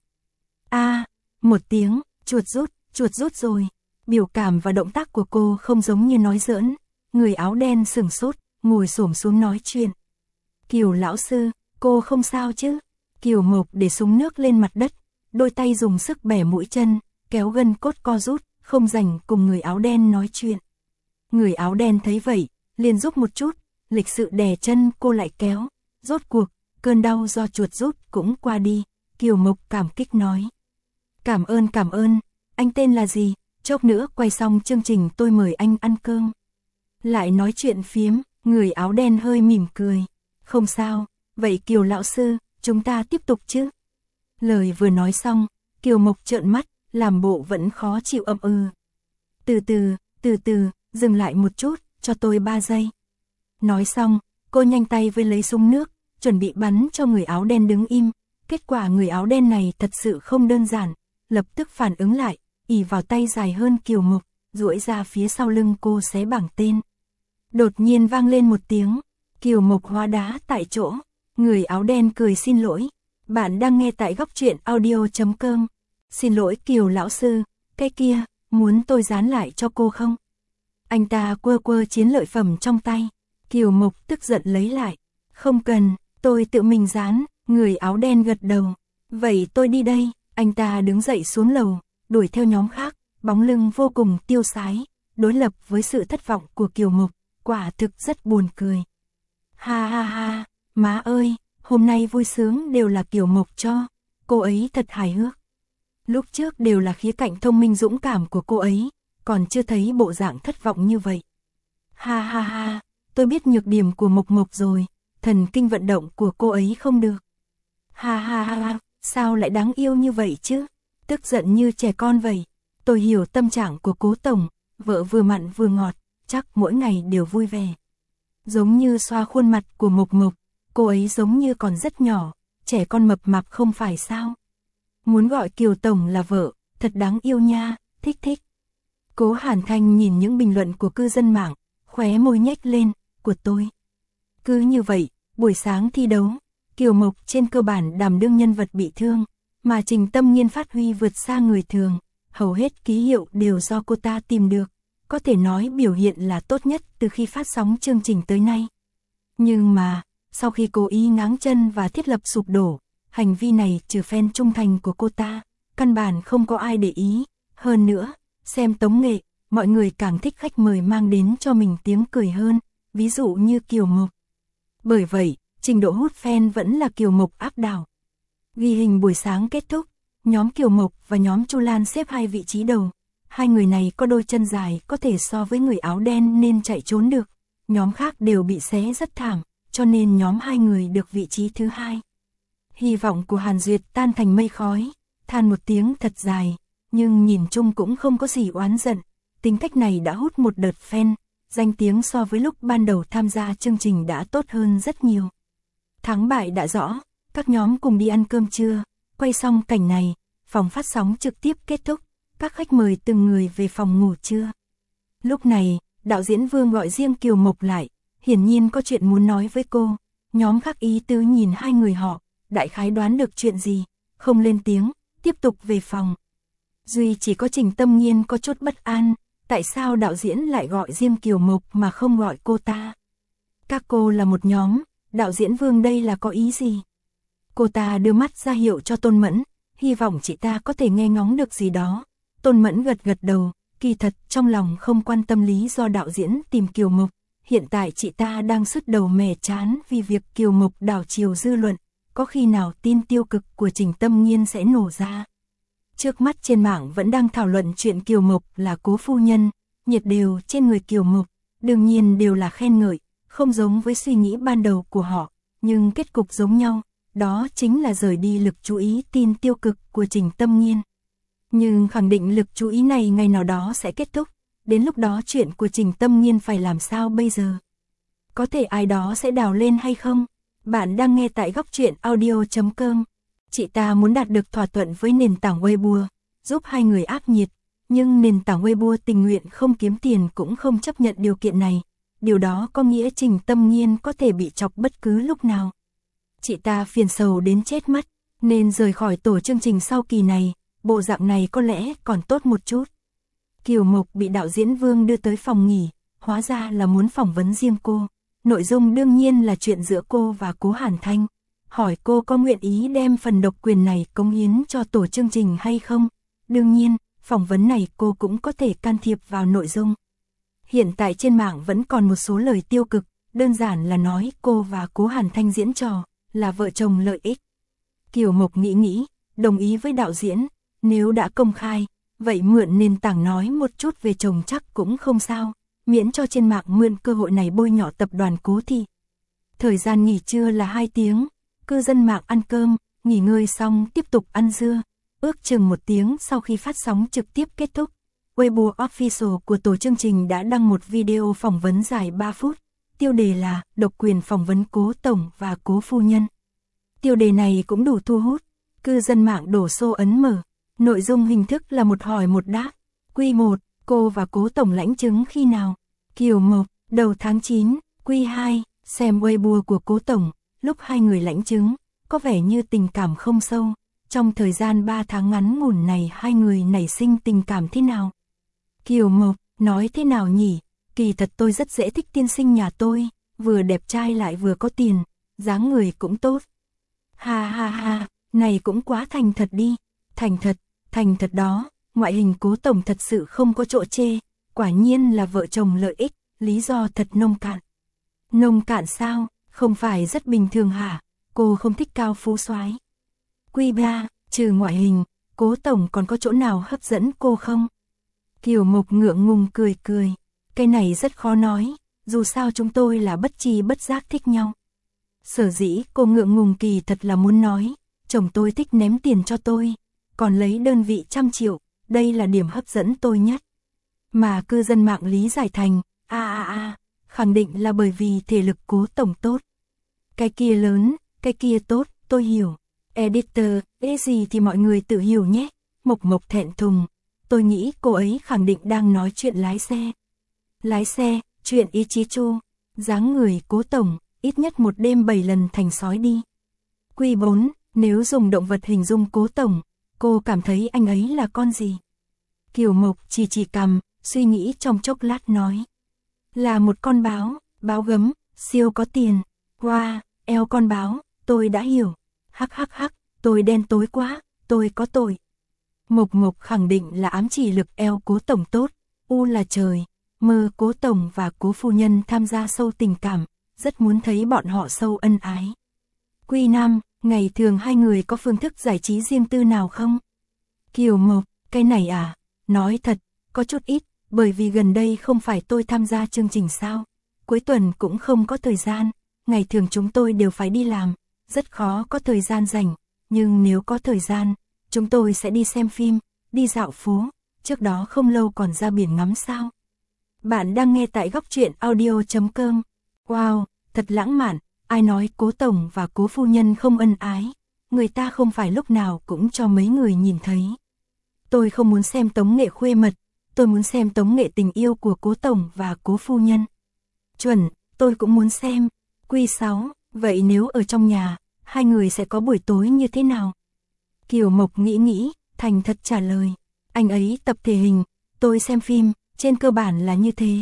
Một tiếng, chuột rút rồi. Biểu cảm và động tác của cô không giống như nói giỡn, người áo đen sửng sốt, ngồi xổm xuống nói chuyện. Kiều lão sư, cô không sao chứ? Kiều Mộc để súng nước lên mặt đất, đôi tay dùng sức bẻ mũi chân, kéo gân cốt co rút, không rảnh cùng người áo đen nói chuyện. Người áo đen thấy vậy, liền giúp một chút, lịch sự đè chân cô lại kéo, rốt cuộc, cơn đau do chuột rút cũng qua đi, Kiều Mộc cảm kích nói. Cảm ơn, anh tên là gì? Chốc nữa quay xong chương trình tôi mời anh ăn cơm. Lại nói chuyện phiếm, người áo đen hơi mỉm cười. Không sao, vậy Kiều lão sư, chúng ta tiếp tục chứ? Lời vừa nói xong, Kiều Mộc trợn mắt, làm bộ vẫn khó chịu Từ từ, dừng lại một chút, cho tôi 3 giây. Nói xong, cô nhanh tay với lấy súng nước, chuẩn bị bắn cho người áo đen đứng im. Kết quả người áo đen này thật sự không đơn giản, lập tức phản ứng lại, ỉ vào tay dài hơn Kiều Mộc, duỗi ra phía sau lưng cô xé bảng tên. Đột nhiên vang lên một tiếng, Kiều Mộc hóa đá tại chỗ, người áo đen cười xin lỗi. Bạn đang nghe tại góc truyện audio.com. Xin lỗi Kiều lão sư, cái kia, muốn tôi dán lại cho cô không? Anh ta quơ chiến lợi phẩm trong tay, Kiều Mộc tức giận lấy lại. Không cần, tôi tự mình dán, người áo đen gật đầu. Vậy tôi đi đây, anh ta đứng dậy xuống lầu, đuổi theo nhóm khác, bóng lưng vô cùng tiêu sái, đối lập với sự thất vọng của Kiều Mộc, quả thực rất buồn cười. Ha, má ơi, hôm nay vui sướng đều là Kiều Mộc cho, cô ấy thật hài hước. Lúc trước đều là khía cạnh thông minh dũng cảm của cô ấy, còn chưa thấy bộ dạng thất vọng như vậy. Ha, tôi biết nhược điểm của Mộc Mộc rồi, thần kinh vận động của cô ấy không được. Ha, sao lại đáng yêu như vậy chứ? Tức giận như trẻ con vậy. Tôi hiểu tâm trạng của Cố tổng, vợ vừa mặn vừa ngọt, chắc mỗi ngày đều vui vẻ. Giống như xoa khuôn mặt của Mộc Mộc, cô ấy giống như còn rất nhỏ, trẻ con mập mạp không phải sao? Muốn gọi Kiều tổng là vợ, thật đáng yêu nha, thích. Cố Hàn Thanh nhìn những bình luận của cư dân mạng, khóe môi nhếch lên, của tôi. Cứ như vậy, buổi sáng thi đấu, Kiều Mộc trên cơ bản đảm đương nhân vật bị thương, mà Trình Tâm Nghiên phát huy vượt xa người thường, hầu hết ký hiệu đều do cô ta tìm được, có thể nói biểu hiện là tốt nhất từ khi phát sóng chương trình tới nay. Nhưng mà, sau khi cố ý ngáng chân và thiết lập sụp đổ, hành vi này trừ fan trung thành của cô ta, căn bản không có ai để ý, hơn nữa, xem tống nghệ, mọi người càng thích khách mời mang đến cho mình tiếng cười hơn, ví dụ như Kiều Mộc. Bởi vậy, trình độ hút fan vẫn là Kiều Mộc áp đảo. Ghi hình buổi sáng kết thúc, nhóm Kiều Mộc và nhóm Chu Lan xếp 2 vị trí đầu. Hai người này có đôi chân dài có thể so với người áo đen nên chạy trốn được. Nhóm khác đều bị xé rất thảm, cho nên nhóm 2 người được vị trí thứ 2. Hy vọng của Hàn Duyệt tan thành mây khói, than một tiếng thật dài, nhưng nhìn chung cũng không có gì oán giận. Tính cách này đã hút một đợt fan, danh tiếng so với lúc ban đầu tham gia chương trình đã tốt hơn rất nhiều. Thắng bại đã rõ, các nhóm cùng đi ăn cơm trưa, quay xong cảnh này, phòng phát sóng trực tiếp kết thúc, các khách mời từng người về phòng ngủ trưa. Lúc này, đạo diễn Vương gọi riêng Kiều Mộc lại, hiển nhiên có chuyện muốn nói với cô, nhóm khác ý tứ nhìn hai người họ, đại khái đoán được chuyện gì, không lên tiếng, tiếp tục về phòng. Duy chỉ có Trình Tâm Nghiên có chút bất an, tại sao đạo diễn lại gọi riêng Kiều Mộc mà không gọi cô ta? Các cô là một nhóm, đạo diễn Vương đây là có ý gì? Cô ta đưa mắt ra hiệu cho Tôn Mẫn, hy vọng chị ta có thể nghe ngóng được gì đó. Tôn Mẫn gật gật đầu, kỳ thật trong lòng không quan tâm lý do đạo diễn tìm Kiều Mộc. Hiện tại chị ta đang sứt đầu mẻ trán vì việc Kiều Mộc đảo chiều dư luận, có khi nào tin tiêu cực của Trình Tâm Nghiên sẽ nổ ra. Trước mắt trên mạng vẫn đang thảo luận chuyện Kiều Mộc là cố phu nhân, nhiệt đều trên người Kiều Mộc, đương nhiên đều là khen ngợi, không giống với suy nghĩ ban đầu của họ, nhưng kết cục giống nhau, đó chính là rời đi lực chú ý tin tiêu cực của Trình Tâm Nghiên. Nhưng khẳng định lực chú ý này ngày nào đó sẽ kết thúc, đến lúc đó chuyện của Trình Tâm Nghiên phải làm sao bây giờ? Có thể ai đó sẽ đào lên hay không? Bạn đang nghe tại Góc Truyện Audio.com. Chị ta muốn đạt được thỏa thuận với nền tảng Weibo, giúp hai người áp nhiệt, nhưng nền tảng Weibo tình nguyện không kiếm tiền cũng không chấp nhận điều kiện này. Điều đó có nghĩa Trình Tâm Nghiên có thể bị chọc bất cứ lúc nào. Chị ta phiền sầu đến chết mất, nên rời khỏi tổ chương trình sau kỳ này, bộ dạng này có lẽ còn tốt một chút. Kiều Mộc bị đạo diễn Vương đưa tới phòng nghỉ, hóa ra là muốn phỏng vấn riêng cô. Nội dung đương nhiên là chuyện giữa cô và Cố Hàn Thanh. Hỏi cô có nguyện ý đem phần độc quyền này cống hiến cho tổ chương trình hay không? Đương nhiên, phỏng vấn này cô cũng có thể can thiệp vào nội dung. Hiện tại trên mạng vẫn còn một số lời tiêu cực, đơn giản là nói cô và Cố Hàn Thanh diễn trò, là vợ chồng lợi ích. Kiều Mộc nghĩ, đồng ý với đạo diễn, nếu đã công khai, vậy mượn nền tảng nói một chút về chồng chắc cũng không sao, miễn cho trên mạng mượn cơ hội này bôi nhọ tập đoàn Cố Thị. Thời gian nghỉ trưa là 2 tiếng, cư dân mạng ăn cơm, nghỉ ngơi xong tiếp tục ăn dưa, ước chừng 1 tiếng sau khi phát sóng trực tiếp kết thúc. Weibo Official của tổ chương trình đã đăng một video phỏng vấn dài 3 phút, tiêu đề là độc quyền phỏng vấn Cố Tổng và Cố Phu Nhân. Tiêu đề này cũng đủ thu hút, cư dân mạng đổ xô ấn mở, nội dung hình thức là một hỏi một đáp. Q1, cô và Cố Tổng lãnh chứng khi nào? Kiều Mộc, đầu tháng 9, Q2, xem Weibo của Cố Tổng, lúc hai người lãnh chứng, có vẻ như tình cảm không sâu. Trong thời gian 3 tháng ngắn ngủn này hai người nảy sinh tình cảm thế nào? Kiều Mộc, nói thế nào nhỉ? Kỳ thật tôi rất dễ thích tiên sinh nhà tôi, vừa đẹp trai lại vừa có tiền, dáng người cũng tốt. Ha ha ha, này cũng quá thành thật đi. Thành thật đó, ngoại hình Cố Tổng thật sự không có chỗ chê, quả nhiên là vợ chồng lợi ích, lý do thật nông cạn. Nông cạn sao, không phải rất bình thường hả? Cô không thích cao phú soái. Q3, trừ ngoại hình, Cố Tổng còn có chỗ nào hấp dẫn cô không? Kiều Mộc ngượng ngùng cười, cái này rất khó nói, dù sao chúng tôi là bất tri bất giác thích nhau. Sở dĩ cô ngượng ngùng kỳ thật là muốn nói, chồng tôi thích ném tiền cho tôi, còn lấy đơn vị 100 triệu, đây là điểm hấp dẫn tôi nhất. Mà cư dân mạng lý giải thành, khẳng định là bởi vì thể lực Cố Tổng tốt. Cái kia lớn, cái kia tốt, tôi hiểu. Editor, gì thì mọi người tự hiểu nhé. Mộc thẹn thùng, tôi nghĩ cô ấy khẳng định đang nói chuyện lái xe. Lái xe, chuyện ý chí chu, dáng người Cố Tổng, ít nhất một đêm 7 lần thành sói đi. Q4, nếu dùng động vật hình dung Cố Tổng, cô cảm thấy anh ấy là con gì? Kiều Mộc chỉ cằm, suy nghĩ trong chốc lát nói. Là một con báo, báo gấm, siêu có tiền. Wow, eo con báo, tôi đã hiểu. Hắc, tôi đen tối quá, tôi có tội. Mộc khẳng định là ám chỉ lực eo Cố Tổng tốt, u là trời, mơ Cố Tổng và Cố Phu Nhân tham gia sâu tình cảm, rất muốn thấy bọn họ sâu ân ái. Q5, ngày thường hai người có phương thức giải trí riêng tư nào không? Kiều Mộc, cái này à, nói thật, có chút ít, bởi vì gần đây không phải tôi tham gia chương trình sao, cuối tuần cũng không có thời gian, ngày thường chúng tôi đều phải đi làm, rất khó có thời gian rảnh, nhưng nếu có thời gian, chúng tôi sẽ đi xem phim, đi dạo phố, trước đó không lâu còn ra biển ngắm sao. Bạn đang nghe tại Góc Truyện Audio.com. Wow, thật lãng mạn, ai nói Cố Tổng và Cố Phu Nhân không ân ái, người ta không phải lúc nào cũng cho mấy người nhìn thấy. Tôi không muốn xem tống nghệ khuê mật, tôi muốn xem tống nghệ tình yêu của Cố Tổng và Cố Phu Nhân. Chuẩn, tôi cũng muốn xem. Q6, vậy nếu ở trong nhà, hai người sẽ có buổi tối như thế nào? Kiều Mộc nghĩ, thành thật trả lời. Anh ấy tập thể hình, tôi xem phim, trên cơ bản là như thế.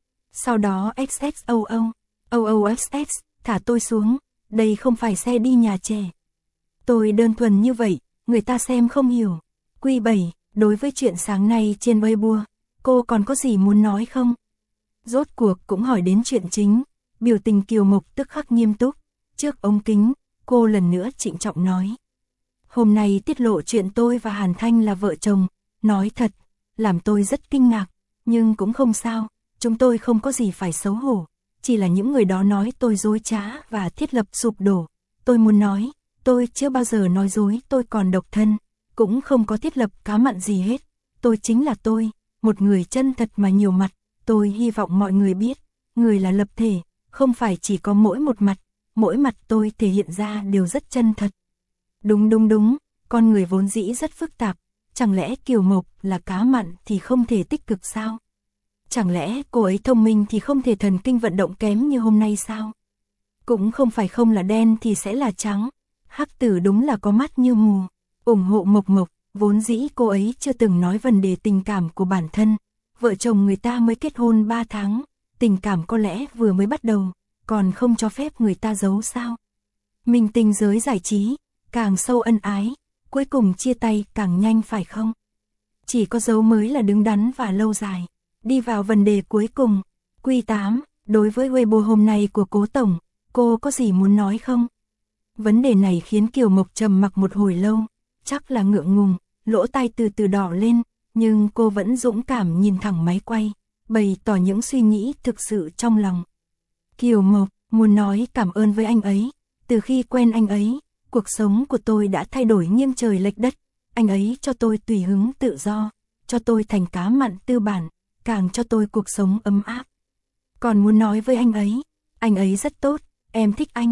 Sau đó XXOO, OOXX, thả tôi xuống, đây không phải xe đi nhà trẻ. Tôi đơn thuần như vậy, người ta xem không hiểu. Q7, đối với chuyện sáng nay trên Weibo, cô còn có gì muốn nói không? Rốt cuộc cũng hỏi đến chuyện chính, biểu tình Kiều Mộc tức khắc nghiêm túc. Trước ống kính, cô lần nữa trịnh trọng nói. Hôm nay tiết lộ chuyện tôi và Hàn Thanh là vợ chồng, nói thật, làm tôi rất kinh ngạc, nhưng cũng không sao, chúng tôi không có gì phải xấu hổ, chỉ là những người đó nói tôi dối trá và thiết lập sụp đổ. Tôi muốn nói, tôi chưa bao giờ nói dối, tôi còn độc thân, cũng không có thiết lập cá mặn gì hết, tôi chính là tôi, một người chân thật mà nhiều mặt, tôi hy vọng mọi người biết, người là lập thể, không phải chỉ có mỗi mặt tôi thể hiện ra đều rất chân thật. Đúng, con người vốn dĩ rất phức tạp, chẳng lẽ Kiều Mộc là cá mặn thì không thể tích cực sao? Chẳng lẽ cô ấy thông minh thì không thể thần kinh vận động kém như hôm nay sao? Cũng không phải không là đen thì sẽ là trắng, Hắc Tử đúng là có mắt như mù, ủng hộ Mộc Mộc, vốn dĩ cô ấy chưa từng nói vấn đề tình cảm của bản thân, vợ chồng người ta mới kết hôn 3 tháng, tình cảm có lẽ vừa mới bắt đầu, còn không cho phép người ta giấu sao? Minh tinh giới giải trí, càng sâu ân ái, cuối cùng chia tay càng nhanh phải không? Chỉ có giấu mới là đứng đắn và lâu dài. Đi vào vấn đề cuối cùng, Q8, đối với Weibo hôm nay của Cố Tổng, cô có gì muốn nói không? Vấn đề này khiến Kiều Mộc trầm mặc một hồi lâu, chắc là ngượng ngùng, lỗ tai từ từ đỏ lên, nhưng cô vẫn dũng cảm nhìn thẳng máy quay, bày tỏ những suy nghĩ thực sự trong lòng. Kiều Mộc, muốn nói cảm ơn với anh ấy, từ khi quen anh ấy, cuộc sống của tôi đã thay đổi nghiêng trời lệch đất, anh ấy cho tôi tùy hứng tự do, cho tôi thành cá mặn tư bản, càng cho tôi cuộc sống ấm áp. Còn muốn nói với anh ấy rất tốt, em thích anh.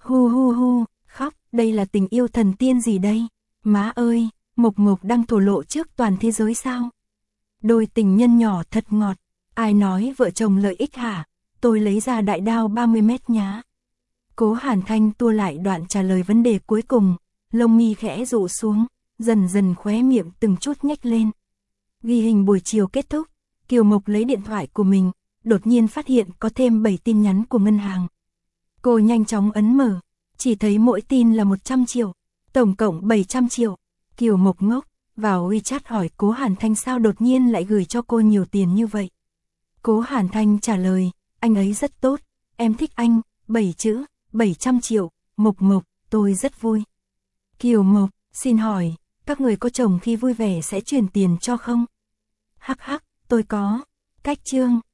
Hu, khóc, đây là tình yêu thần tiên gì đây? Má ơi, Mộc Mộc đang thổ lộ trước toàn thế giới sao? Đôi tình nhân nhỏ thật ngọt, ai nói vợ chồng lợi ích hả? Tôi lấy ra đại đao 30 mét nhá. Cố Hàn Thanh tua lại đoạn trả lời vấn đề cuối cùng, lông mi khẽ rũ xuống, dần dần khóe miệng từng chút nhếch lên. Ghi hình buổi chiều kết thúc, Kiều Mộc lấy điện thoại của mình, đột nhiên phát hiện có thêm 7 tin nhắn của ngân hàng. Cô nhanh chóng ấn mở, chỉ thấy mỗi tin là 100 triệu, tổng cộng 700 triệu. Kiều Mộc ngốc, vào WeChat hỏi Cố Hàn Thanh sao đột nhiên lại gửi cho cô nhiều tiền như vậy. Cố Hàn Thanh trả lời, anh ấy rất tốt, em thích anh, 7 chữ, 700 triệu, Mộc Mộc, tôi rất vui. Kiều Mộc, xin hỏi, các người có chồng khi vui vẻ sẽ chuyển tiền cho không? Hắc, tôi có. Cách chương